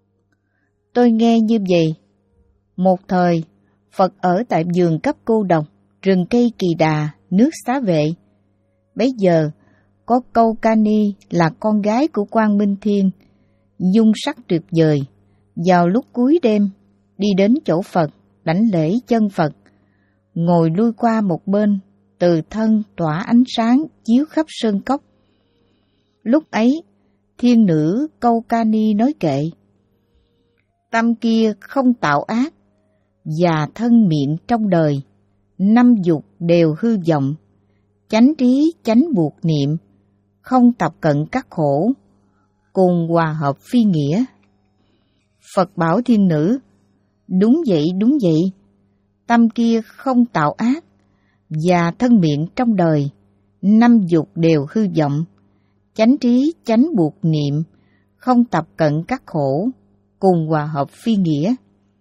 Tôi nghe như vậy. Một thời, Phật ở tại vườn Cấp Cô Độc, rừng Cây Kỳ Đà, nước Xá Vệ. Bấy giờ, có Câu Ca Ni là con gái của Quang Minh Thiên, dung sắc tuyệt vời, vào lúc cuối đêm, đi đến chỗ Phật, đảnh lễ chân Phật, ngồi lui qua một bên, từ thân tỏa ánh sáng chiếu khắp sơn cốc. Lúc ấy, thiên nữ Câu Ca Ni nói kệ: tâm kia không tạo ác, và thân miệng trong đời, năm dục đều hư vọng, chánh trí chánh buộc niệm, không tập cận các khổ, cùng hòa hợp phi nghĩa. Phật bảo thiên nữ: đúng vậy, đúng vậy, tâm kia không tạo ác, và thân miệng trong đời, năm dục đều hư vọng, chánh trí chánh buộc niệm, không tập cận các khổ, cùng hòa hợp phi nghĩa.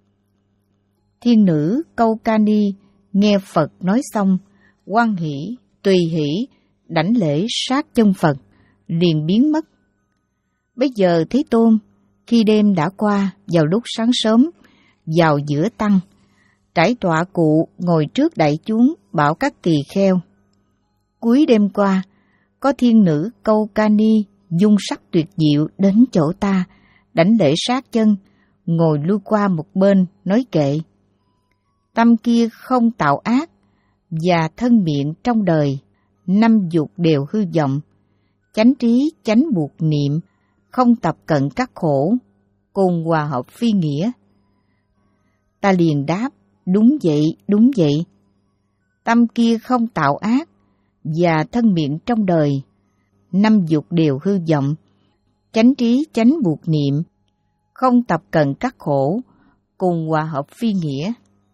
Thiên nữ Câu Ca Ni nghe Phật nói xong, hoan hỷ tùy hỷ, đảnh lễ sát chân Phật, liền biến mất. Bây giờ Thế Tôn, khi đêm đã qua, vào lúc sáng sớm, vào giữa tăng, trải tọa cụ ngồi trước đại chúng, bảo các tỳ kheo: cuối đêm qua, có thiên nữ Câu Ca Ni dung sắc tuyệt diệu đến chỗ ta, đảnh lễ sát chân, ngồi lui qua một bên, nói kệ: tâm kia không tạo ác, và thân miệng trong đời, năm dục đều hư vọng, chánh trí chánh buộc niệm, không tập cận các khổ, cùng hòa hợp phi nghĩa. Ta liền đáp: đúng vậy, đúng vậy. Tâm kia không tạo ác, và thân miệng trong đời, năm dục đều hư vọng, chánh trí chánh buộc niệm, không tập cận các khổ, cùng hòa hợp phi nghĩa.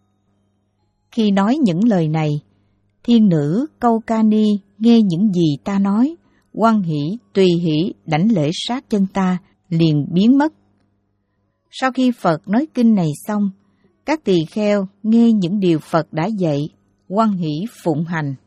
Khi nói những lời này, thiên nữ Câu Ca Ni nghe những gì ta nói, hoan hỷ tùy hỷ, đảnh lễ sát chân ta, liền biến mất. Sau khi Phật nói kinh này xong, các tỳ kheo nghe những điều Phật đã dạy, hoan hỷ phụng hành.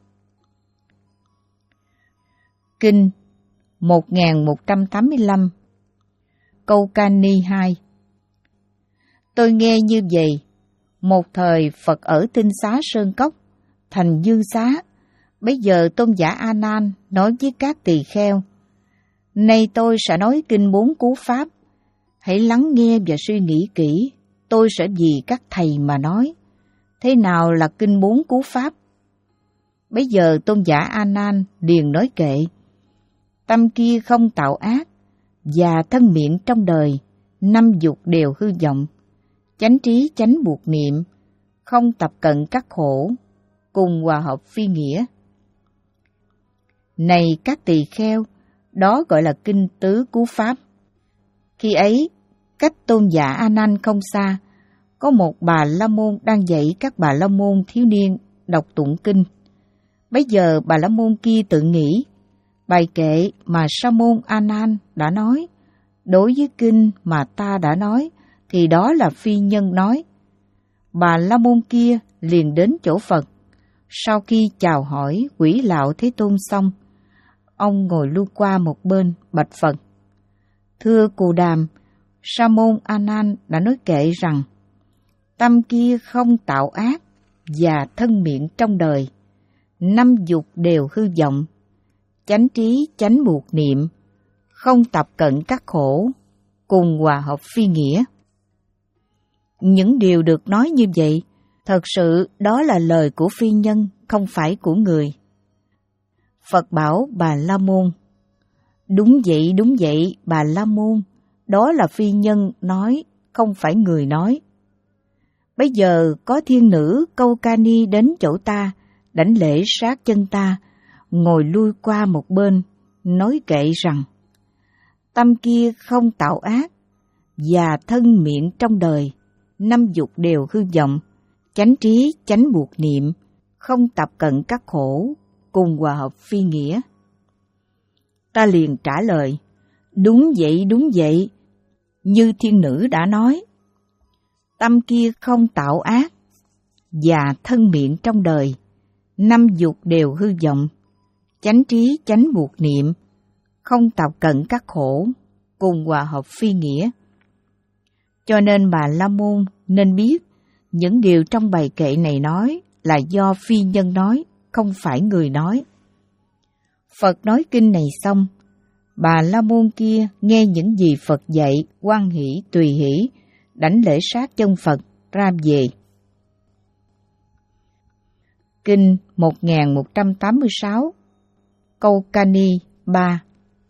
Kinh một nghìn một trăm tám mươi lăm Câu Ca Ni hai. Tôi nghe như vậy. Một thời Phật ở Tinh Xá Sơn Cốc, thành Dương Xá. Bây giờ Tôn giả A Nan nói với các tỳ kheo: nay tôi sẽ nói kinh bốn cú pháp, hãy lắng nghe và suy nghĩ kỹ. Tôi sẽ vì các thầy mà nói. Thế nào là kinh bốn cú pháp? Bây giờ Tôn giả A Nan liền nói kệ: tâm kia không tạo ác, và thân miệng trong đời, năm dục đều hư vọng, chánh trí chánh buộc niệm, không tập cận các khổ, cùng hòa hợp phi nghĩa. Này các tỳ kheo, đó gọi là kinh tứ cú pháp. Khi ấy, cách Tôn giả A Nan không xa, có một bà la môn đang dạy các bà la môn thiếu niên đọc tụng kinh. Bấy giờ bà la môn kia tự nghĩ, bài kệ mà Sa môn A Nan đã nói, đối với kinh mà ta đã nói, thì đó là phi nhân nói. Bà la môn kia liền đến chỗ Phật. Sau khi chào hỏi Quỷ Lạo Thế Tôn xong, ông ngồi lưu qua một bên bạch Phật. Thưa Cù Đàm, Sa môn A Nan đã nói kệ rằng, tâm kia không tạo ác và thân miệng trong đời, năm dục đều hư vọng, chánh trí chánh buộc niệm, không tập cận các khổ, cùng hòa hợp phi nghĩa. Những điều được nói như vậy, thật sự đó là lời của phi nhân, không phải của người. Phật bảo bà La Môn, đúng vậy, đúng vậy, bà La Môn, đó là phi nhân nói, không phải người nói. Bây giờ có thiên nữ Câu Ca Ni đến chỗ ta, đảnh lễ sát chân ta, ngồi lui qua một bên, nói kệ rằng, tâm kia không tạo ác, và thân miệng trong đời, năm dục đều hư vọng, chánh trí chánh buộc niệm, không tập cận các khổ, cùng hòa hợp phi nghĩa. Ta liền trả lời, đúng vậy, đúng vậy, như thiên nữ đã nói. Tâm kia không tạo ác, và thân miệng trong đời, năm dục đều hư vọng, chánh trí chánh buộc niệm, không tập cận các khổ, cùng hòa hợp phi nghĩa. Cho nên bà La Môn nên biết, những điều trong bài kệ này nói là do phi nhân nói, không phải người nói. Phật nói kinh này xong, bà La Môn kia nghe những gì Phật dạy, hoan hỷ tùy hỷ, đảnh lễ sát chân Phật ra về. Kinh một nghìn một trăm tám mươi sáu, Câu Ca Ni ba.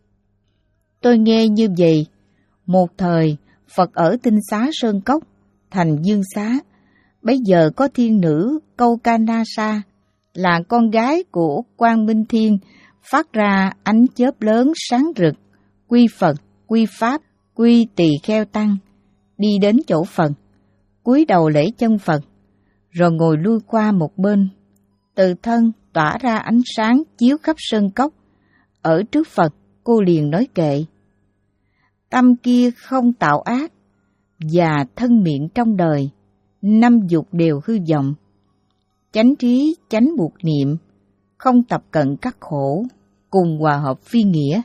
Tôi nghe như vậy, một thời Phật ở Tinh Xá Sơn Cốc, thành Dương Xá. Bấy giờ có thiên nữ Câu Ca Na Sa, là con gái của Quang Minh Thiên, phát ra ánh chớp lớn sáng rực, quy Phật, quy Pháp, quy Tỳ Kheo Tăng, đi đến chỗ Phật, cúi đầu lễ chân Phật, rồi ngồi lui qua một bên. Từ thân tỏa ra ánh sáng chiếu khắp sơn cốc. Ở trước Phật, cô liền nói kệ, tâm kia không tạo ác, và thân miệng trong đời, năm dục đều hư vọng, chánh trí chánh buộc niệm, không tập cận các khổ, cùng hòa hợp phi nghĩa.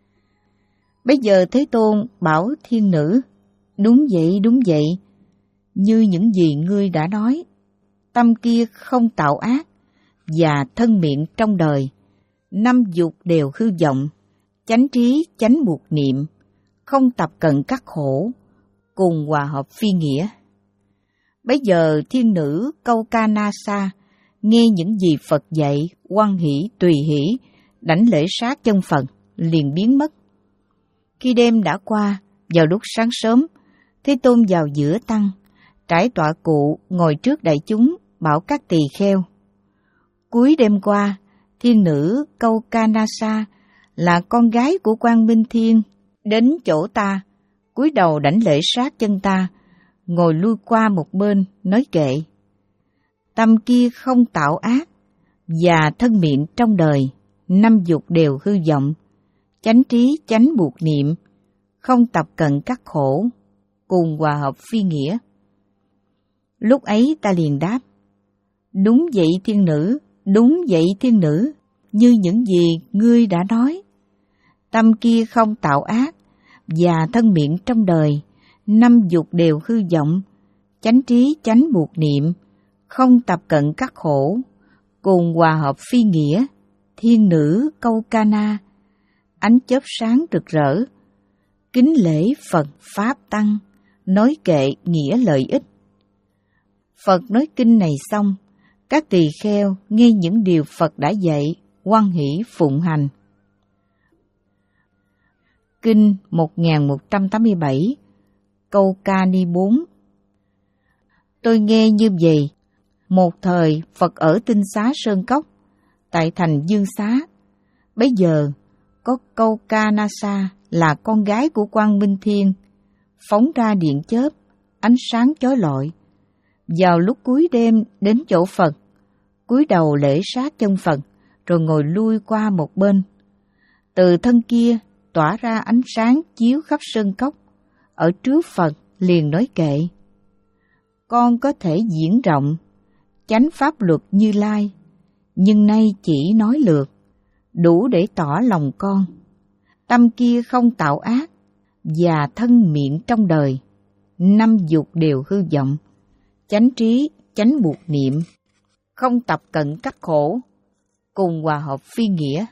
Bây giờ Thế Tôn bảo thiên nữ, đúng vậy, đúng vậy, như những gì ngươi đã nói, tâm kia không tạo ác, và thân miệng trong đời, năm dục đều hư vọng, chánh trí chánh buộc niệm, không tập cận các khổ, cùng hòa hợp phi nghĩa. Bấy giờ thiên nữ Câu Ca Na Sa nghe những gì Phật dạy, hoan hỷ tùy hỷ, đảnh lễ sát chân Phật, liền biến mất. Khi đêm đã qua, vào lúc sáng sớm, Thế Tôn vào giữa tăng, trải tọa cụ ngồi trước đại chúng, bảo các tỳ kheo. Cuối đêm qua, thiên nữ Câu Ca Na Sa là con gái của Quang Minh Thiên, đến chỗ ta, cúi đầu đảnh lễ sát chân ta, ngồi lui qua một bên, nói kệ. Tâm kia không tạo ác, và thân miệng trong đời, năm dục đều hư vọng, chánh trí chánh buộc niệm, không tập cận các khổ, cùng hòa hợp phi nghĩa. Lúc ấy ta liền đáp, đúng vậy thiên nữ, đúng vậy thiên nữ, như những gì ngươi đã nói. Tâm kia không tạo ác, và thân miệng trong đời, năm dục đều hư vọng, chánh trí chánh buộc niệm, không tập cận các khổ, cùng hòa hợp phi nghĩa. Thiên nữ Câu Ca Na, ánh chớp sáng rực rỡ, kính lễ Phật Pháp Tăng, nói kệ nghĩa lợi ích. Phật nói kinh này xong, các tỳ kheo nghe những điều Phật đã dạy, hoan hỷ phụng hành. Kinh một nghìn một trăm tám mươi bảy, Câu Ca Ni bốn. Tôi nghe như vậy, một thời Phật ở Tinh Xá Sơn Cốc, tại thành Dương Xá. Bấy giờ có Câu Ca Na Sa là con gái của Quang Minh Thiên, phóng ra điện chớp, ánh sáng chói lọi, Vào lúc cuối đêm đến chỗ Phật, cúi đầu lễ sát chân Phật, rồi ngồi lui qua một bên. Từ thân kia tỏa ra ánh sáng chiếu khắp sơn cốc, ở trước Phật liền nói kệ: Con có thể diễn rộng chánh pháp luật Như Lai, nhưng nay chỉ nói lược, đủ để tỏ lòng con. Tâm kia không tạo ác, và thân miệng trong đời, năm dục đều hư vọng. Chánh trí, chánh buộc niệm, không tập cận các khổ, cùng hòa hợp phi nghĩa.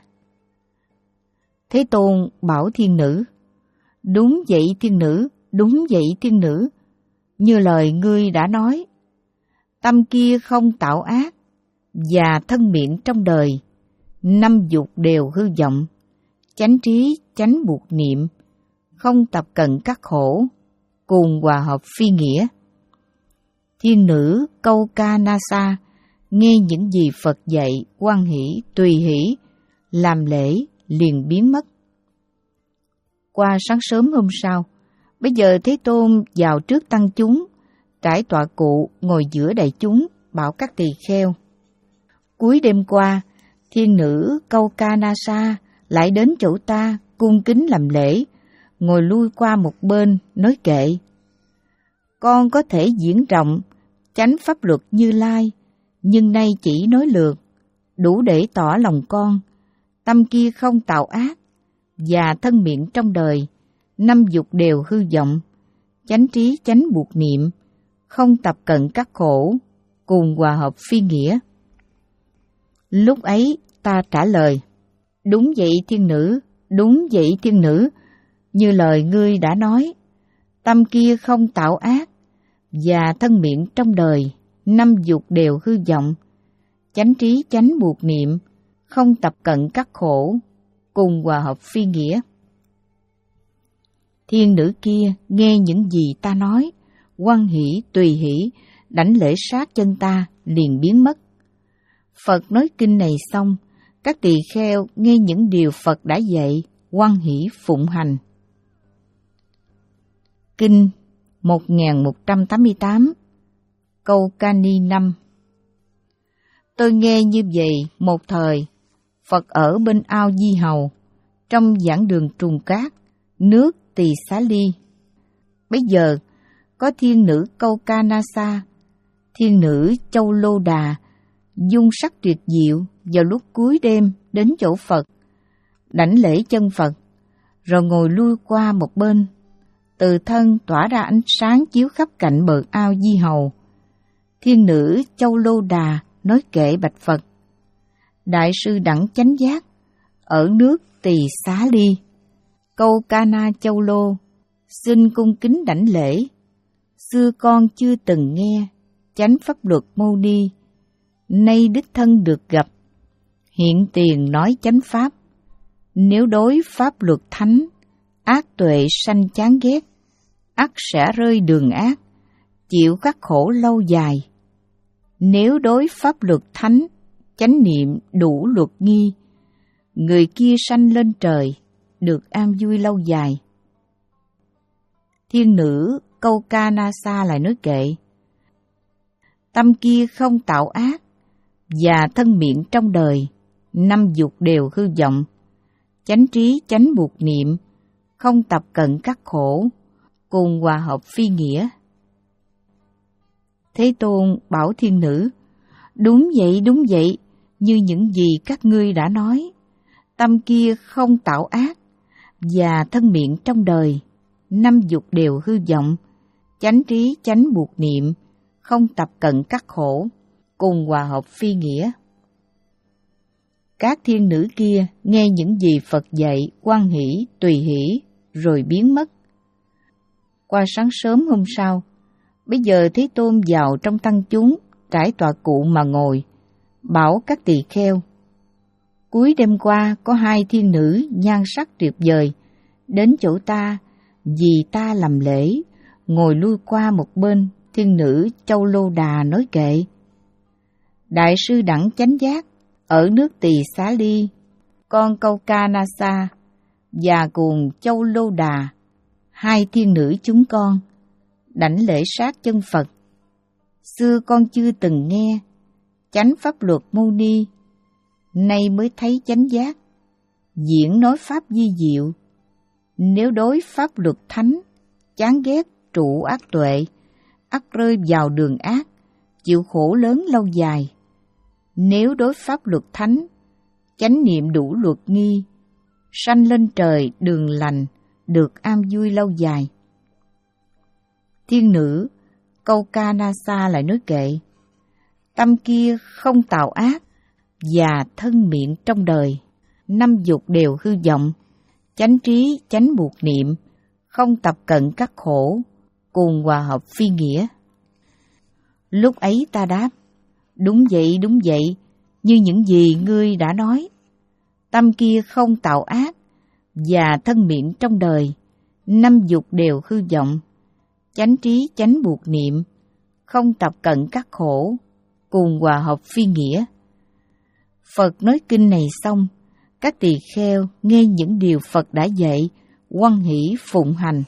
Thế Tôn bảo thiên nữ: Đúng vậy thiên nữ, đúng vậy thiên nữ, như lời ngươi đã nói. Tâm kia không tạo ác, và thân miệng trong đời, năm dục đều hư vọng. Chánh trí, chánh buộc niệm, không tập cận các khổ, cùng hòa hợp phi nghĩa. Thiên nữ Câu-ca-na-sa nghe những gì Phật dạy, hoan hỷ, tùy hỷ, làm lễ liền biến mất. Qua sáng sớm hôm sau, bây giờ Thế Tôn vào trước tăng chúng, trải tọa cụ ngồi giữa đại chúng, bảo các tỳ kheo: Cuối đêm qua, thiên nữ Câu-ca-na-sa lại đến chỗ ta cung kính làm lễ, ngồi lui qua một bên nói kệ: Con có thể diễn rộng chánh pháp luật Như Lai, nhưng nay chỉ nói lược, đủ để tỏ lòng con. Tâm kia không tạo ác, và thân miệng trong đời, năm dục đều hư vọng. Chánh trí, chánh buộc niệm, không tập cận các khổ, cùng hòa hợp phi nghĩa. Lúc ấy ta trả lời: Đúng vậy thiên nữ, đúng vậy thiên nữ, như lời ngươi đã nói. Tâm kia không tạo ác, và thân miệng trong đời, năm dục đều hư vọng. Chánh trí, chánh buộc niệm, không tập cận các khổ, cùng hòa hợp phi nghĩa. Thiên nữ kia nghe những gì ta nói, hoan hỷ, tùy hỷ, đảnh lễ sát chân ta, liền biến mất. Phật nói kinh này xong, các tỳ kheo nghe những điều Phật đã dạy, hoan hỷ phụng hành. Kinh một nghìn một trăm tám mươi tám, câu Ca-ni năm. Tôi nghe như vậy một thời, Phật ở bên ao Di Hầu, trong giảng đường Trùng Cát, nước Tỳ Xá Ly. Bấy giờ, có thiên nữ Câu-ca-na-sa, thiên nữ Châu Lô Đà, dung sắc tuyệt diệu vào lúc cuối đêm đến chỗ Phật, đảnh lễ chân Phật, rồi ngồi lui qua một bên. Từ thân tỏa ra ánh sáng chiếu khắp cạnh bờ ao Di Hầu. Thiên nữ Châu Lô Đà nói kệ bạch Phật: Đại sư đẳng chánh giác, ở nước Tỳ Xá Ly, Câu-ca-na Châu Lô, xin cung kính đảnh lễ. Xưa con chưa từng nghe chánh pháp luật Mâu Ni, nay đích thân được gặp, hiện tiền nói chánh pháp. Nếu đối pháp luật thánh, ác tuệ sanh chán ghét, ắt sẽ rơi đường ác, chịu khắc khổ lâu dài. Nếu đối pháp luật thánh, chánh niệm đủ luật nghi, người kia sanh lên trời, được an vui lâu dài. Thiên nữ Câu-ca-na-sa lại nói kệ: Tâm kia không tạo ác, và thân miệng trong đời, năm dục đều hư vọng. Chánh trí, chánh buộc niệm, không tập cận các khổ, cùng hòa hợp phi nghĩa. Thế Tôn bảo thiên nữ: Đúng vậy, đúng vậy, như những gì các ngươi đã nói. Tâm kia không tạo ác, và thân miệng trong đời, năm dục đều hư vọng. Chánh trí, chánh buộc niệm, không tập cận các khổ, cùng hòa hợp phi nghĩa. Các thiên nữ kia nghe những gì Phật dạy, hoan hỷ, tùy hỷ, rồi biến mất. Qua sáng sớm hôm sau, bây giờ Thế Tôn vào trong tăng chúng, trải tọa cụ mà ngồi, bảo các tỳ kheo: Cuối đêm qua có hai thiên nữ nhan sắc tuyệt vời, đến chỗ ta, vì ta làm lễ, ngồi lui qua một bên. Thiên nữ Châu Lô Đà nói kệ: Đại sư đẳng chánh giác, ở nước Tỳ Xá Ly, con Câu-ca-na-sa và cùng Châu Lô Đà, hai thiên nữ chúng con, đảnh lễ sát chân Phật. xưa con chưa từng nghe chánh pháp luật mâu ni, nay mới thấy chánh giác, diễn nói pháp di diệu. Nếu đối pháp luật thánh, chán ghét trụ ác tuệ, ắt rơi vào đường ác, chịu khổ lớn lâu dài. Nếu đối pháp luật thánh, chánh niệm đủ luật nghi, sanh lên trời đường lành, được an vui lâu dài. Thiên nữ Kaukanasa lại nói kệ: tâm kia không tạo ác, và thân miệng trong đời, năm dục đều hư vọng, chánh trí chánh buộc niệm, không tập cận các khổ, cùng hòa hợp phi nghĩa. Lúc ấy ta đáp: đúng vậy, đúng vậy, như những gì ngươi đã nói. Tâm kia không tạo ác, và thân miệng trong đời, năm dục đều hư vọng, chánh trí chánh buộc niệm, không tập cận các khổ, cùng hòa hợp phi nghĩa. Phật nói kinh này xong, các tỳ kheo nghe những điều Phật đã dạy, hoan hỷ phụng hành.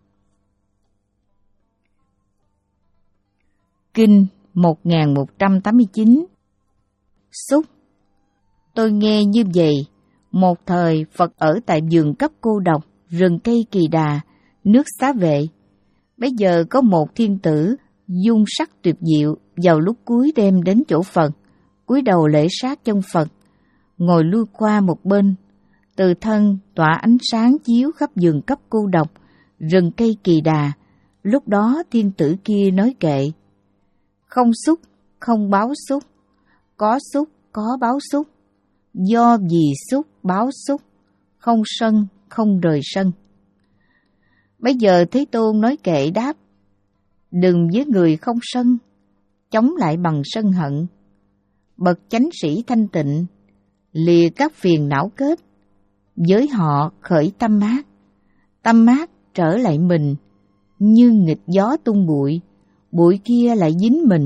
Kinh một nghìn một trăm tám mươi chín. Xúc. Tôi nghe như vậy, một thời Phật ở tại vườn cấp cô độc, rừng cây Kỳ Đà, nước Xá Vệ. Bây giờ có một thiên tử dung sắc tuyệt diệu vào lúc cuối đêm đến chỗ Phật, cúi đầu lễ sát chân Phật, ngồi lui qua một bên, từ thân tỏa ánh sáng chiếu khắp vườn cấp cô độc, rừng cây Kỳ Đà. Lúc đó thiên tử kia nói kệ: không xúc, không báo xúc, có xúc, có báo xúc, do vì xúc báo xúc, không sân, không rời sân. Bây giờ Thế Tôn nói kệ đáp: đừng với người không sân, chống lại bằng sân hận. Bậc chánh sĩ thanh tịnh, lìa các phiền não kết, với họ khởi tâm mát. Tâm mát trở lại mình, như nghịch gió tung bụi, bụi kia lại dính mình.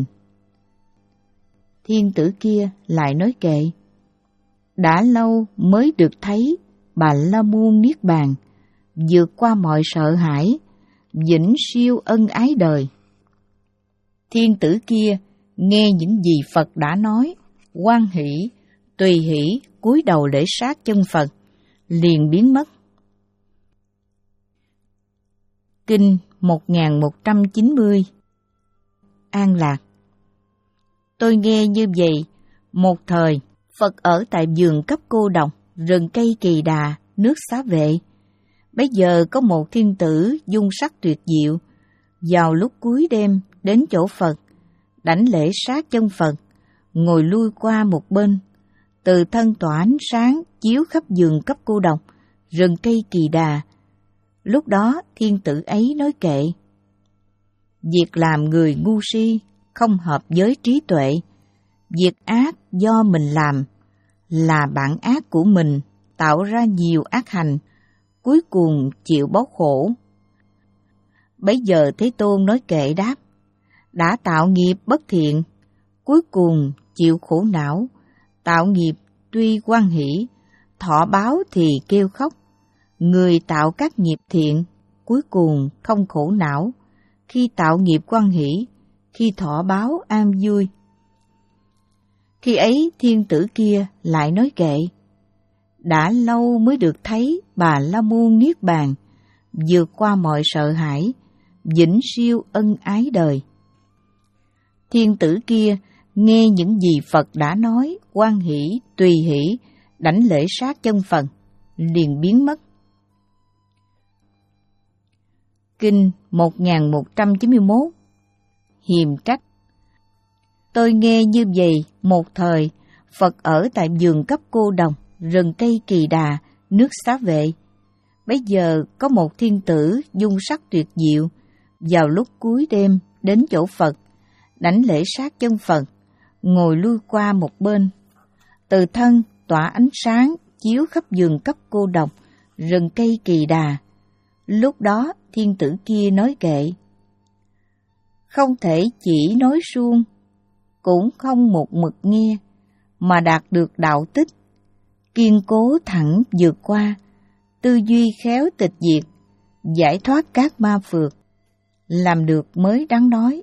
Thiên tử kia lại nói kệ: đã lâu mới được thấy Bà La Môn Niết Bàn, vượt qua mọi sợ hãi, vĩnh siêu ân ái đời. Thiên tử kia nghe những gì Phật đã nói, hoan hỷ, tùy hỷ cúi đầu lễ sát chân Phật, liền biến mất. Kinh một nghìn một trăm chín mươi. An Lạc. Tôi nghe như vậy, một thời Phật ở tại vườn cấp cô độc, rừng cây Kỳ Đà, nước Xá Vệ. Bây giờ có một thiên tử dung sắc tuyệt diệu, vào lúc cuối đêm đến chỗ Phật, đảnh lễ sát chân Phật, ngồi lui qua một bên, từ thân tỏa ánh sáng chiếu khắp vườn cấp cô độc, rừng cây Kỳ Đà. Lúc đó thiên tử ấy nói kệ: việc làm người ngu si không hợp với trí tuệ, việc ác do mình làm, là bản ác của mình tạo ra nhiều ác hành, cuối cùng chịu báo khổ. Bấy giờ Thế Tôn nói kệ đáp: đã tạo nghiệp bất thiện, cuối cùng chịu khổ não. Tạo nghiệp tuy hoan hỷ, thọ báo thì kêu khóc. Người tạo các nghiệp thiện, cuối cùng không khổ não. Khi tạo nghiệp hoan hỷ, khi thọ báo an vui. Khi ấy thiên tử kia lại nói kệ: đã lâu mới được thấy Bà La Môn Niết Bàn, vượt qua mọi sợ hãi, vĩnh siêu ân ái đời. Thiên tử kia nghe những gì Phật đã nói, hoan hỷ, tùy hỷ, đảnh lễ sát chân Phật, liền biến mất. Kinh một nghìn một trăm chín mươi mốt. Hiềm trách. Tôi nghe như vậy, một thời Phật ở tại vườn cấp cô độc, rừng cây Kỳ Đà, nước Xá Vệ. Bây giờ có một thiên tử dung sắc tuyệt diệu, vào lúc cuối đêm đến chỗ Phật, đảnh lễ sát chân Phật, ngồi lui qua một bên, từ thân tỏa ánh sáng chiếu khắp vườn cấp cô độc, rừng cây Kỳ Đà. Lúc đó thiên tử kia nói kệ: không thể chỉ nói suông, cũng không một mực nghe, mà đạt được đạo tích, kiên cố thẳng vượt qua, tư duy khéo tịch diệt, giải thoát các ma phược, làm được mới đáng nói,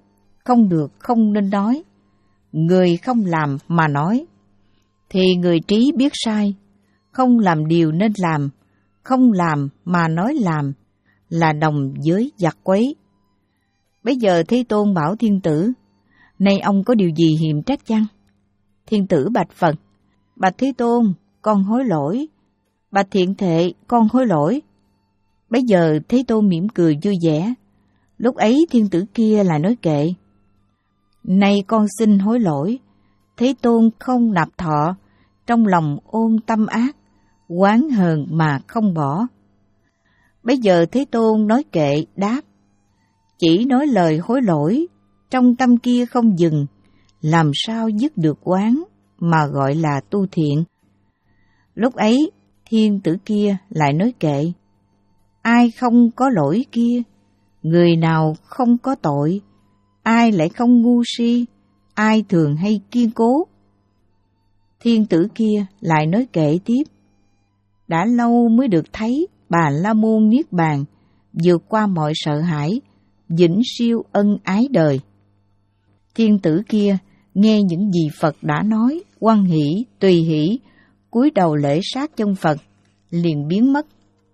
không được không nên nói, người không làm mà nói, thì người trí biết sai, không làm điều nên làm, không làm mà nói làm, là đồng với giặc quấy. Bây giờ Thế Tôn bảo thiên tử, nay ông có điều gì hiềm trách chăng? Thiên tử bạch Phật, bạch Thế Tôn, con hối lỗi. Bạch Thiện Thệ, con hối lỗi. Bây giờ Thế Tôn mỉm cười vui vẻ. Lúc ấy thiên tử kia lại nói kệ, nay con xin hối lỗi. Thế Tôn không nạp thọ, trong lòng ôm tâm ác, oán hờn mà không bỏ. Bây giờ Thế Tôn nói kệ đáp, chỉ nói lời hối lỗi, trong tâm kia không dừng, làm sao dứt được oán mà gọi là tu thiện. Lúc ấy thiên tử kia lại nói kệ, ai không có lỗi kia, người nào không có tội, ai lại không ngu si, ai thường hay kiên cố. Thiên tử kia lại nói kệ tiếp, đã lâu mới được thấy Bà La Môn Niết Bàn, vượt qua mọi sợ hãi, vĩnh siêu ân ái đời. Thiên tử kia nghe những gì Phật đã nói, hoan hỷ, tùy hỷ, cúi đầu lễ sát chân Phật, liền biến mất.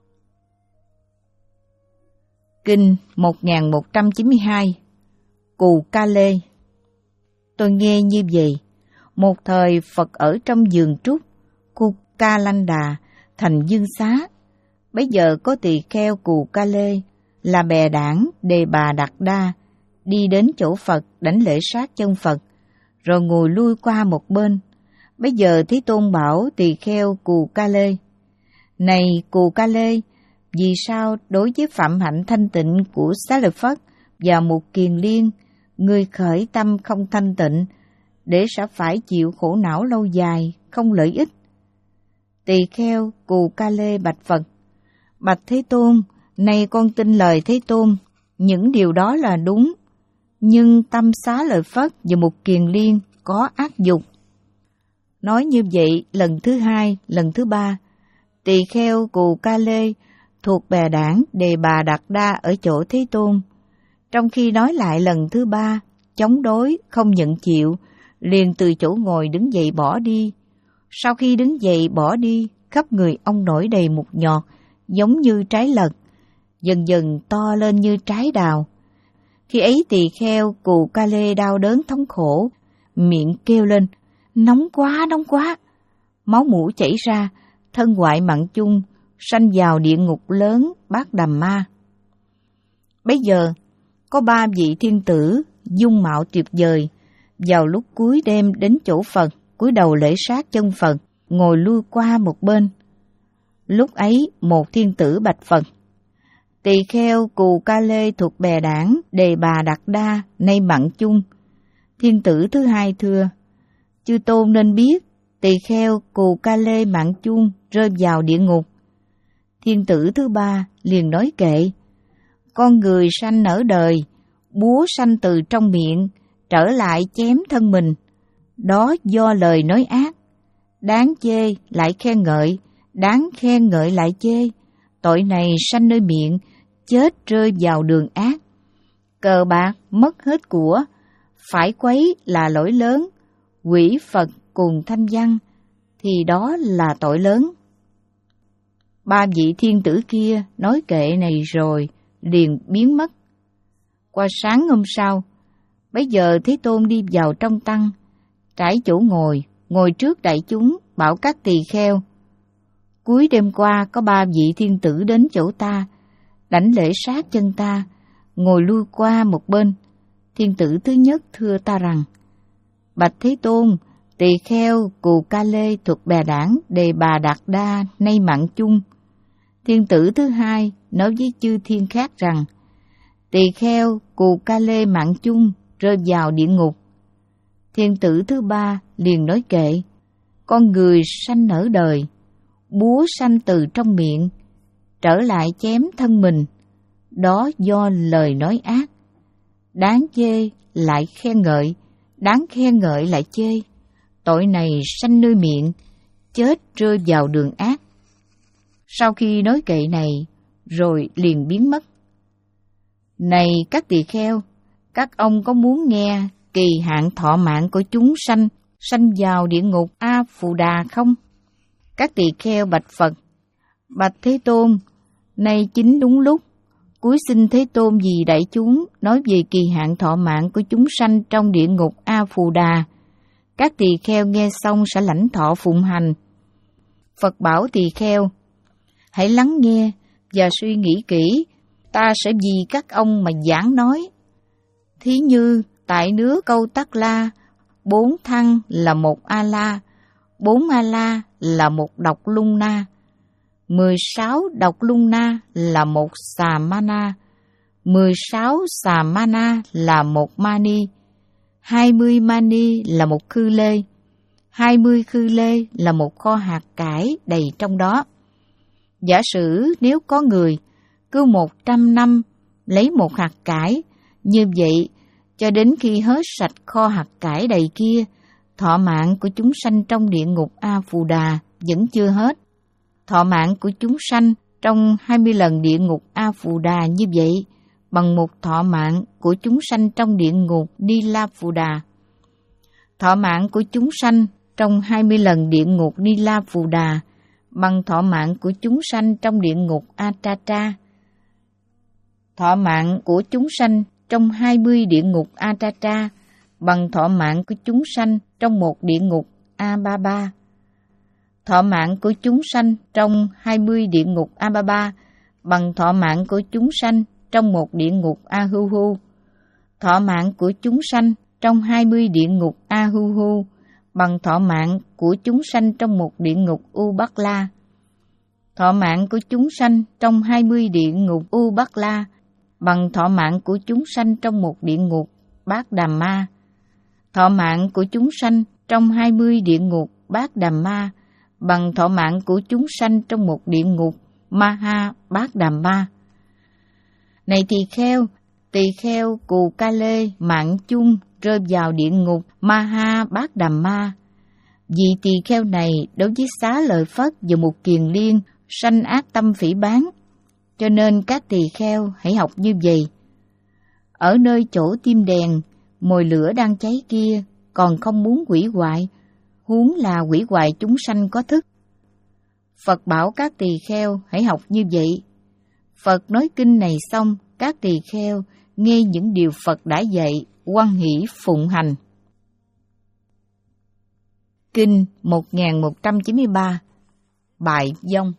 Kinh một nghìn một trăm chín mươi hai Cù Ca Lê. Tôi nghe như vậy, một thời Phật ở trong vườn trúc, Cù Ca Lanh Đà, thành Dương Xá. Bấy giờ có tỳ kheo Cù Ca Lê, là bè đảng Đề Bà Đạt Đa, đi đến chỗ Phật đảnh lễ sát chân Phật, rồi ngồi lui qua một bên. Bấy giờ Thế Tôn bảo tỳ kheo Cù Ca Lê, này Cù Ca Lê, vì sao đối với phạm hạnh thanh tịnh của Xá Lợi Phất và Một Kiền Liên, người khởi tâm không thanh tịnh, để sẽ phải chịu khổ não lâu dài, không lợi ích? Tỳ kheo Cù Ca Lê bạch Phật, bạch Thế Tôn, này con tin lời Thế Tôn, những điều đó là đúng, nhưng tâm Xá Lợi Phất và Một Kiền Liên có ác dục. Nói như vậy lần thứ hai, lần thứ ba, tỳ kheo Cù Ca Lê thuộc bè đảng Đề Bà Đạt Đa ở chỗ Thế Tôn. Trong khi nói lại lần thứ ba, chống đối, không nhận chịu, liền từ chỗ ngồi đứng dậy bỏ đi. Sau khi đứng dậy bỏ đi, khắp người ông nổi đầy mụn nhọt, giống như trái lật, dần dần to lên như trái đào. Khi ấy tỳ kheo Cù Ca Lê đau đớn thống khổ, miệng kêu lên, nóng quá, nóng quá. Máu mũ chảy ra, thân hoại mặn chung, sanh vào địa ngục lớn Bát Đàm Ma. Bấy giờ, có ba vị thiên tử, dung mạo tuyệt vời, vào lúc cuối đêm đến chỗ Phật, cúi đầu lễ sát chân Phật, ngồi lui qua một bên. Lúc ấy, một thiên tử bạch Phật, tỳ kheo Cù Ca Lê thuộc bè đảng Đề Bà Đạt Đa, nay mặn chung. Thiên tử thứ hai thưa, chư tôn nên biết, tỳ kheo Cù Ca Lê mặn chung rơi vào địa ngục. Thiên tử thứ ba liền nói kệ, con người sanh ở đời, búa sanh từ trong miệng, trở lại chém thân mình, đó do lời nói ác. Đáng chê lại khen ngợi, đáng khen ngợi lại chê, tội này sanh nơi miệng, chết rơi vào đường ác. Cờ bạc mất hết của, phải quấy là lỗi lớn, quỷ Phật cùng thanh văn, thì đó là tội lớn. Ba vị thiên tử kia nói kệ này rồi, liền biến mất. Qua sáng hôm sau, bấy giờ Thế Tôn đi vào trong tăng, trải chỗ ngồi, ngồi trước đại chúng, bảo các tỳ kheo, cuối đêm qua có ba vị thiên tử đến chỗ ta, đảnh lễ sát chân ta, ngồi lui qua một bên. Thiên tử thứ nhất thưa ta rằng, bạch Thế Tôn, tỳ kheo Cù Ca Lê thuộc bè đảng Đề Bà Đạt Đa, nay mặn chung. Thiên tử thứ hai nói với chư thiên khác rằng, tỳ kheo Cù Ca Lê mặn chung rơi vào địa ngục. Thiên tử thứ ba liền nói kệ, con người sanh ở đời, búa sanh từ trong miệng, trở lại chém thân mình, đó do lời nói ác. Đáng chê lại khen ngợi, đáng khen ngợi lại chê, tội này sanh nơi miệng, chết rơi vào đường ác. Sau khi nói kệ này, rồi liền biến mất. Này các tỳ kheo, các ông có muốn nghe kỳ hạn thọ mạng của chúng sanh, sanh vào địa ngục A Phù Đà không? Các tỳ kheo bạch Phật: Bạch Thế Tôn, nay chính đúng lúc, cúi xin Thế Tôn vì đại chúng nói về kỳ hạn thọ mạng của chúng sanh trong địa ngục A Phù Đà. Các tỳ kheo nghe xong sẽ lãnh thọ phụng hành. Phật bảo tỳ kheo: Hãy lắng nghe và suy nghĩ kỹ, ta sẽ vì các ông mà giảng nói. Thí như tại nước Câu Tắc La, bốn thăng là một A-la, bốn A-la là một độc lung na, mười sáu độc lung na là một xà ma na, mười sáu xà ma na là một mani, hai mươi mani là một khư lê, hai mươi khư lê là một kho hạt cải đầy trong đó. Giả sử nếu có người cứ một trăm năm lấy một hạt cải, như vậy cho đến khi hết sạch kho hạt cải đầy kia, thọ mạng của chúng sanh trong địa ngục A Phù Đà vẫn chưa hết. Thọ mạng của chúng sanh trong hai mươi lần địa ngục A Phù Đà như vậy bằng một thọ mạng của chúng sanh trong địa ngục Ni La Phù Đà. Thọ mạng của chúng sanh trong hai mươi lần địa ngục Ni La Phù Đà bằng thọ mạng của chúng sanh trong địa ngục Atatra. Thọ mạng của chúng sanh trong hai mươi địa ngục Atatra bằng thọ mạng của chúng sanh trong một địa ngục A-ba-ba. Thọ mạng của chúng sanh trong hai mươi địa ngục A-ba-ba bằng thọ mạng của chúng sanh trong một địa ngục A-hu-hu. Thọ mạng của chúng sanh trong hai mươi địa ngục A-hu-hu bằng thọ mạng của chúng sanh trong một địa ngục U-Bắc-la. Thọ mạng của chúng sanh trong hai mươi địa ngục U-Bắc-la bằng thọ mạng của chúng sanh trong một địa ngục Bát Đàm Ma. Thọ mạng của chúng sanh trong hai mươi địa ngục Bát Đàm Ma bằng thọ mạng của chúng sanh trong một địa ngục Ma-ha Bát Đàm Ma. Này tỳ kheo, tỳ kheo Cù Ca Lê mạng chung rơi vào địa ngục Ma-ha Bát Đàm Ma. Vì tỳ kheo này đối với Xá Lợi Phất và một kiền liên sanh ác tâm phỉ báng, cho nên các tỳ kheo hãy học như vậy. Ở nơi chỗ tim đèn, mồi lửa đang cháy kia còn không muốn hủy hoại, huống là hủy hoại chúng sanh có thức. Phật bảo các tỳ kheo hãy học như vậy. Phật nói kinh này xong, các tỳ kheo nghe những điều Phật đã dạy, hoan hỷ phụng hành. Kinh một nghìn một trăm chín mươi ba. Bại vong.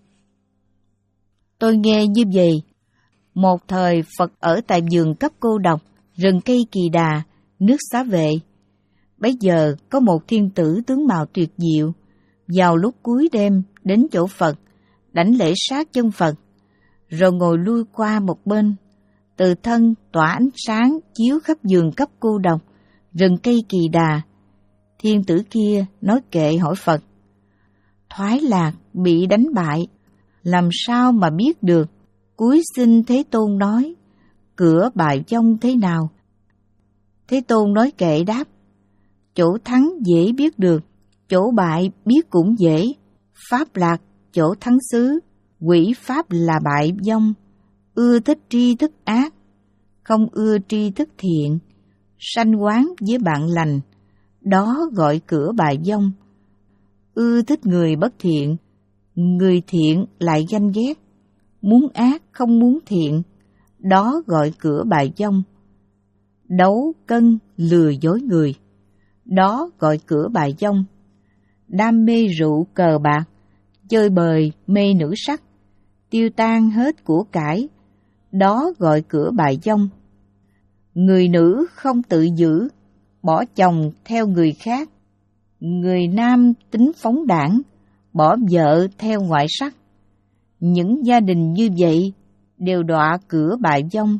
Tôi nghe như vậy. Một thời Phật ở tại vườn cấp cô độc, rừng cây Kỳ Đà, nước Xá Vệ. Bấy giờ có một thiên tử tướng mạo tuyệt diệu, vào lúc cuối đêm đến chỗ Phật, đảnh lễ sát chân Phật, rồi ngồi lui qua một bên. Từ thân tỏa ánh sáng chiếu khắp vườn cấp cô độc, rừng cây Kỳ Đà. Thiên tử kia nói kệ hỏi Phật: Thoái Lạc bị đánh bại, làm sao mà biết được? Cúi xin Thế Tôn nói, cửa bại vong thế nào? Thế Tôn nói kệ đáp: Chỗ thắng dễ biết được, chỗ bại biết cũng dễ. Pháp lạc chỗ thắng xứ, quỷ pháp là bại vong. Ưa thích tri thức ác, không ưa tri thức thiện. Sanh quán với bạn lành, đó gọi cửa bại vong. Ưa thích người bất thiện, người thiện lại ganh ghét. Muốn ác không muốn thiện, đó gọi cửa bại vong. Đấu cân lừa dối người, đó gọi cửa bại vong. Đam mê rượu cờ bạc, chơi bời mê nữ sắc, tiêu tan hết của cải, đó gọi cửa bại vong. Người nữ không tự giữ, bỏ chồng theo người khác. Người nam tính phóng đảng, bỏ vợ theo ngoại sắc. Những gia đình như vậy đều đọa cửa bại vong.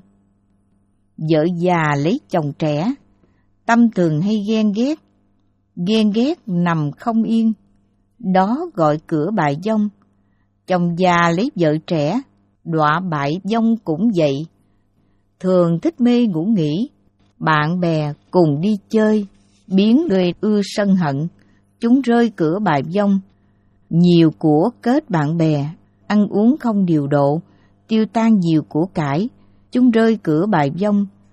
Vợ già lấy chồng trẻ, tâm thường hay ghen ghét, ghen ghét nằm không yên, đó gọi cửa bại vong. Chồng già lấy vợ trẻ, đọa bại vong cũng vậy. Thường thích mê ngủ nghỉ, bạn bè cùng đi chơi, biến người ưa sân hận, chúng rơi cửa bại vong. Nhiều của kết bạn bè, ăn uống không điều độ, tiêu tan nhiều của cải, chúng rơi cửa bại vong.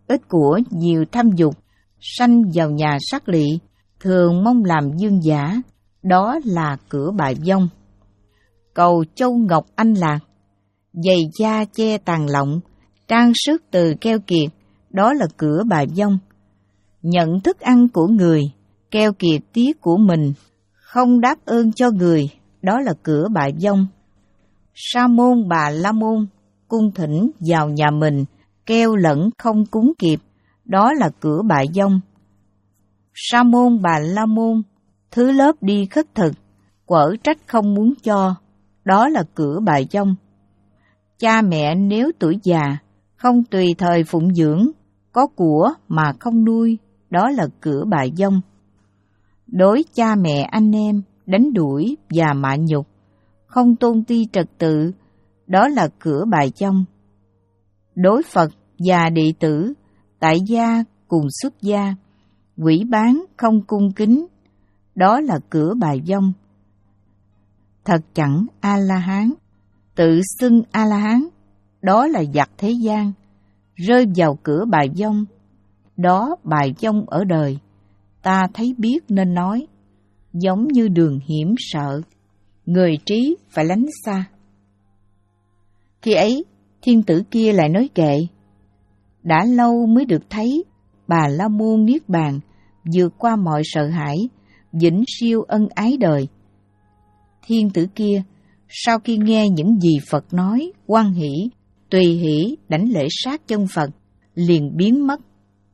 ít của nhiều tham dục, sanh vào nhà sát lị, thường mong làm dương giả, đó là cửa bại vong. Cầu châu ngọc anh lạc, giày da che tàn lọng, trang sức từ keo kiệt, đó là cửa bại vong. Nhận thức ăn của người, keo kiệt tiếc của mình, không đáp ơn cho người, đó là cửa bại vong. Sa môn Bà La Môn cung thỉnh vào nhà mình, keo lẫn không cúng kịp, đó là cửa bại vong. Sa môn Bà La Môn thứ lớp đi khất thực, quở trách không muốn cho, đó là cửa bại vong. Cha mẹ nếu tuổi già, không tùy thời phụng dưỡng, có của mà không nuôi, đó là cửa bại vong. Đối cha mẹ anh em, đánh đuổi và mạ nhục, không tôn ti trật tự, đó là cửa bại vong. Đối Phật và đệ tử, tại gia cùng xuất gia, quỷ bán không cung kính, đó là cửa bại vong. Thật chẳng A-la-hán, tự xưng A-la-hán, đó là giặc thế gian, rơi vào cửa bại vong, đó bại vong ở đời. Ta thấy biết nên nói, giống như đường hiểm sợ, người trí phải lánh xa. Khi ấy, thiên tử kia lại nói kệ, đã lâu mới được thấy Bà La Môn niết bàn, vượt qua mọi sợ hãi, vĩnh siêu ân ái đời. Thiên tử kia, sau khi nghe những gì Phật nói, hoan hỷ, tùy hỷ đảnh lễ sát chân Phật, liền biến mất.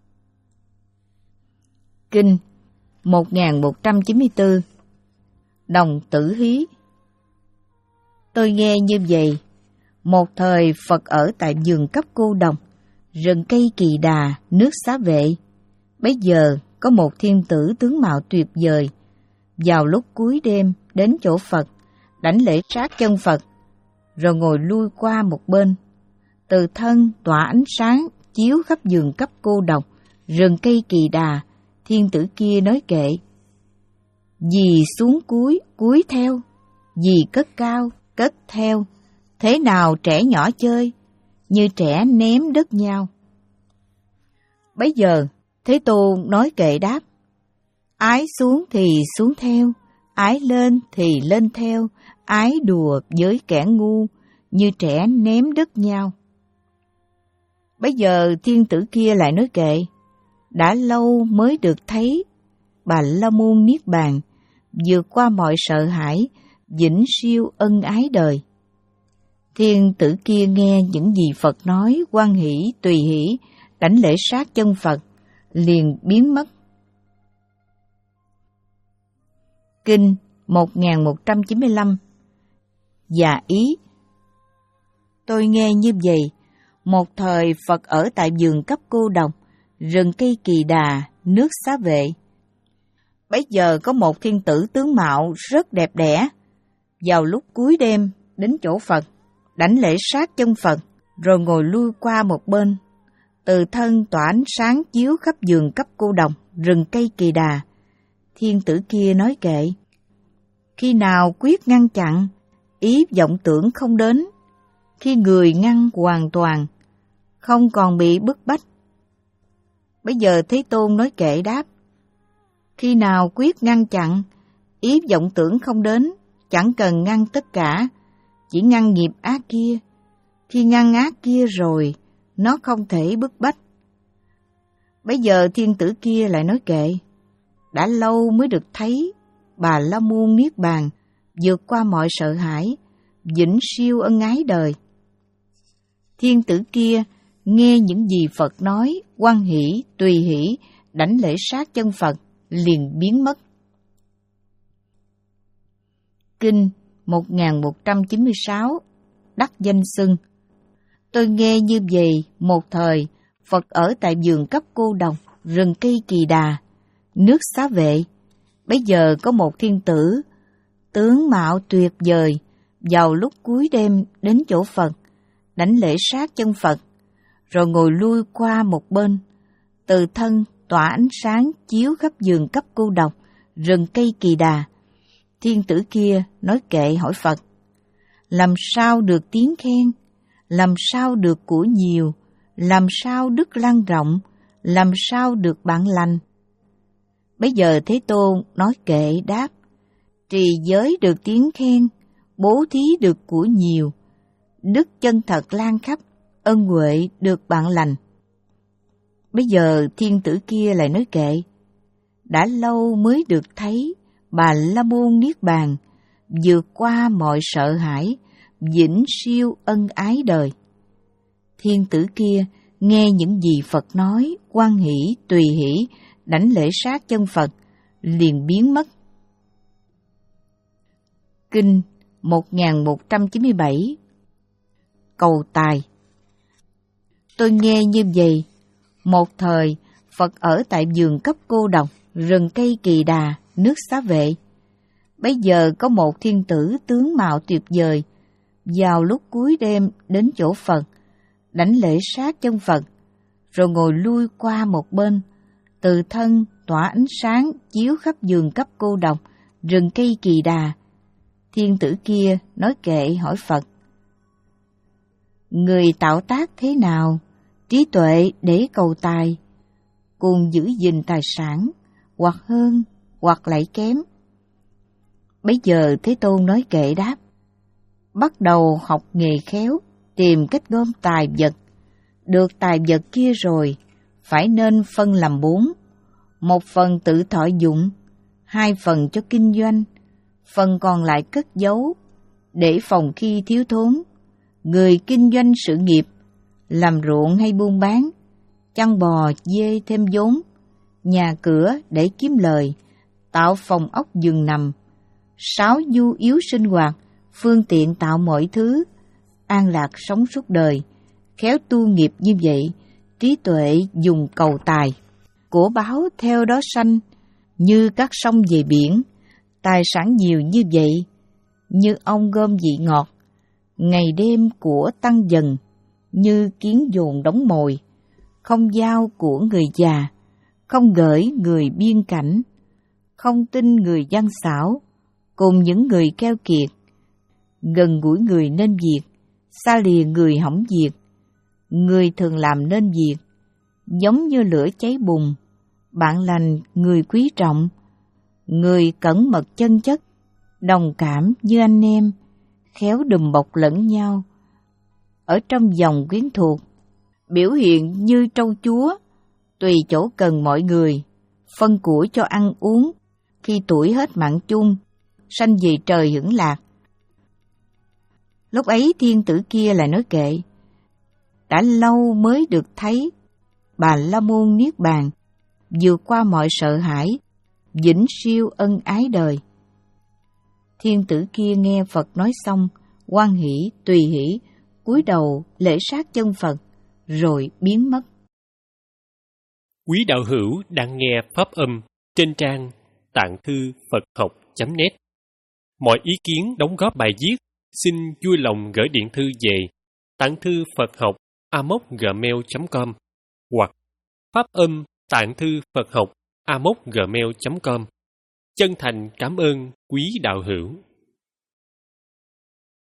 Kinh một nghìn một trăm chín mươi tư. Đồng Tử Hí. Tôi nghe như vậy, một thời Phật ở tại vườn Cấp Cô Đồng, rừng cây Kỳ Đà, nước Xá Vệ. Bấy giờ có một thiên tử tướng mạo tuyệt vời, vào lúc cuối đêm đến chỗ Phật, đảnh lễ sát chân Phật, rồi ngồi lui qua một bên. Từ thân tỏa ánh sáng chiếu khắp vườn Cấp Cô Đồng, rừng cây Kỳ Đà. Thiên tử kia nói kệ, vì xuống cúi, cúi theo, vì cất cao, cất theo, thế nào trẻ nhỏ chơi, như trẻ ném đất nhau. Bấy giờ, Thế Tôn nói kệ đáp, ái xuống thì xuống theo, ái lên thì lên theo, ái đùa với kẻ ngu, như trẻ ném đất nhau. Bấy giờ thiên tử kia lại nói kệ, đã lâu mới được thấy Bà La Môn niết bàn, vượt qua mọi sợ hãi, vĩnh siêu ân ái đời. Thiên tử kia nghe những gì Phật nói, hoan hỷ, tùy hỷ, đảnh lễ sát chân Phật, liền biến mất. Kinh một nghìn một trăm chín mươi lăm. Dạ ý. Tôi nghe như vậy, một thời Phật ở tại vườn Cấp Cô Đồng, rừng cây Kỳ Đà, nước Xá Vệ. Bấy giờ có một thiên tử tướng mạo rất đẹp đẽ, vào lúc cuối đêm đến chỗ Phật, đảnh lễ sát chân Phật, rồi ngồi lui qua một bên. Từ thân tỏa ánh sáng chiếu khắp vườn Cấp Cô Đồng, rừng cây Kỳ Đà. Thiên tử kia nói kệ, khi nào quyết ngăn chặn, ý vọng tưởng không đến, khi người ngăn hoàn toàn, không còn bị bức bách. Bây giờ Thế Tôn nói kệ đáp, khi nào quyết ngăn chặn, ý vọng tưởng không đến, chẳng cần ngăn tất cả, chỉ ngăn nghiệp ác kia. Khi ngăn ác kia rồi, nó không thể bức bách. Bây giờ thiên tử kia lại nói kệ, đã lâu mới được thấy Bà La Môn niết bàn, vượt qua mọi sợ hãi, vĩnh siêu ân ái đời. Thiên tử kia nghe những gì Phật nói, hoan hỷ, tùy hỷ, đảnh lễ sát chân Phật, liền biến mất. Kinh một nghìn một trăm chín mươi sáu. Đắc danh xưng. Tôi nghe như vậy, một thời Phật ở tại vườn Cấp Cô Đồng, rừng cây Kỳ Đà, nước Xá Vệ. Bấy giờ có một thiên tử tướng mạo tuyệt vời, vào lúc cuối đêm đến chỗ Phật, đảnh lễ sát chân Phật, rồi ngồi lui qua một bên. Từ thân tỏa ánh sáng chiếu khắp vườn Cấp Cô Đồng, rừng cây Kỳ Đà. Thiên tử kia nói kệ hỏi Phật, làm sao được tiếng khen, làm sao được của nhiều, làm sao đức lan rộng, làm sao được bạn lành? Bây giờ Thế Tôn nói kệ đáp, trì giới được tiếng khen, bố thí được của nhiều, đức chân thật lan khắp, ân huệ được bạn lành. Bây giờ thiên tử kia lại nói kệ, đã lâu mới được thấy Bà La Môn Niết Bàn, vượt qua mọi sợ hãi, vĩnh siêu ân ái đời. Thiên tử kia nghe những gì Phật nói, hoan hỷ, tùy hỷ, đảnh lễ sát chân Phật, liền biến mất. Kinh một nghìn một trăm chín mươi bảy. Cầu tài. Tôi nghe như vậy, một thời Phật ở tại vườn cấp cô độc, rừng cây kỳ đà, nước Xá Vệ. Bây giờ có một thiên tử tướng mạo tuyệt vời, vào lúc cuối đêm đến chỗ Phật, đảnh lễ sát chân Phật, rồi ngồi lui qua một bên, từ thân tỏa ánh sáng chiếu khắp vườn cấp cô độc, rừng cây kỳ đà. Thiên tử kia nói kệ hỏi Phật, người tạo tác thế nào, trí tuệ để cầu tài, cùng giữ gìn tài sản, hoặc hơn, hoặc lại kém. Bấy giờ Thế Tôn nói kệ đáp, bắt đầu học nghề khéo, tìm cách gom tài vật. Được tài vật kia rồi, phải nên phân làm bốn. Một phần tự thọ dụng, hai phần cho kinh doanh, phần còn lại cất giấu, để phòng khi thiếu thốn. Người kinh doanh sự nghiệp, làm ruộng hay buôn bán, chăn bò, dê thêm vốn, nhà cửa để kiếm lời, tạo phòng ốc giường nằm, sáu nhu yếu sinh hoạt, phương tiện tạo mọi thứ, an lạc sống suốt đời, khéo tu nghiệp như vậy, trí tuệ dùng cầu tài, của báo theo đó sanh, như các sông về biển, tài sản nhiều như vậy, như ong gom vị ngọt, ngày đêm của tăng dần, như kiến dồn đóng mồi, không giao của người già, không gửi người biên cảnh, không tin người gian xảo, cùng những người keo kiệt, gần gũi người nên việc, xa lìa người hỏng việc, người thường làm nên việc, giống như lửa cháy bùng, bạn lành người quý trọng, người cẩn mật chân chất, đồng cảm như anh em, khéo đùm bọc lẫn nhau, ở trong dòng quyến thuộc, biểu hiện như trâu chúa, tùy chỗ cần mọi người, phân của cho ăn uống, khi tuổi hết mạng chung, sanh về trời hưởng lạc. Lúc ấy thiên tử kia lại nói kệ, đã lâu mới được thấy Bà La Môn Niết Bàn, vượt qua mọi sợ hãi, vĩnh siêu ân ái đời. Thiên tử kia nghe Phật nói xong, hoan hỷ, tùy hỷ, cúi đầu lễ sát chân Phật, rồi biến mất. Quý đạo hữu đang nghe pháp âm trên trang tạng thư Phật học chấm net. Mọi ý kiến đóng góp bài viết xin vui lòng gửi điện thư về tạng thư Phật học a m o c gmail chấm com hoặc pháp âm tạng thư Phật học a m o c gmail chấm com. Chân thành cảm ơn quý đạo hữu.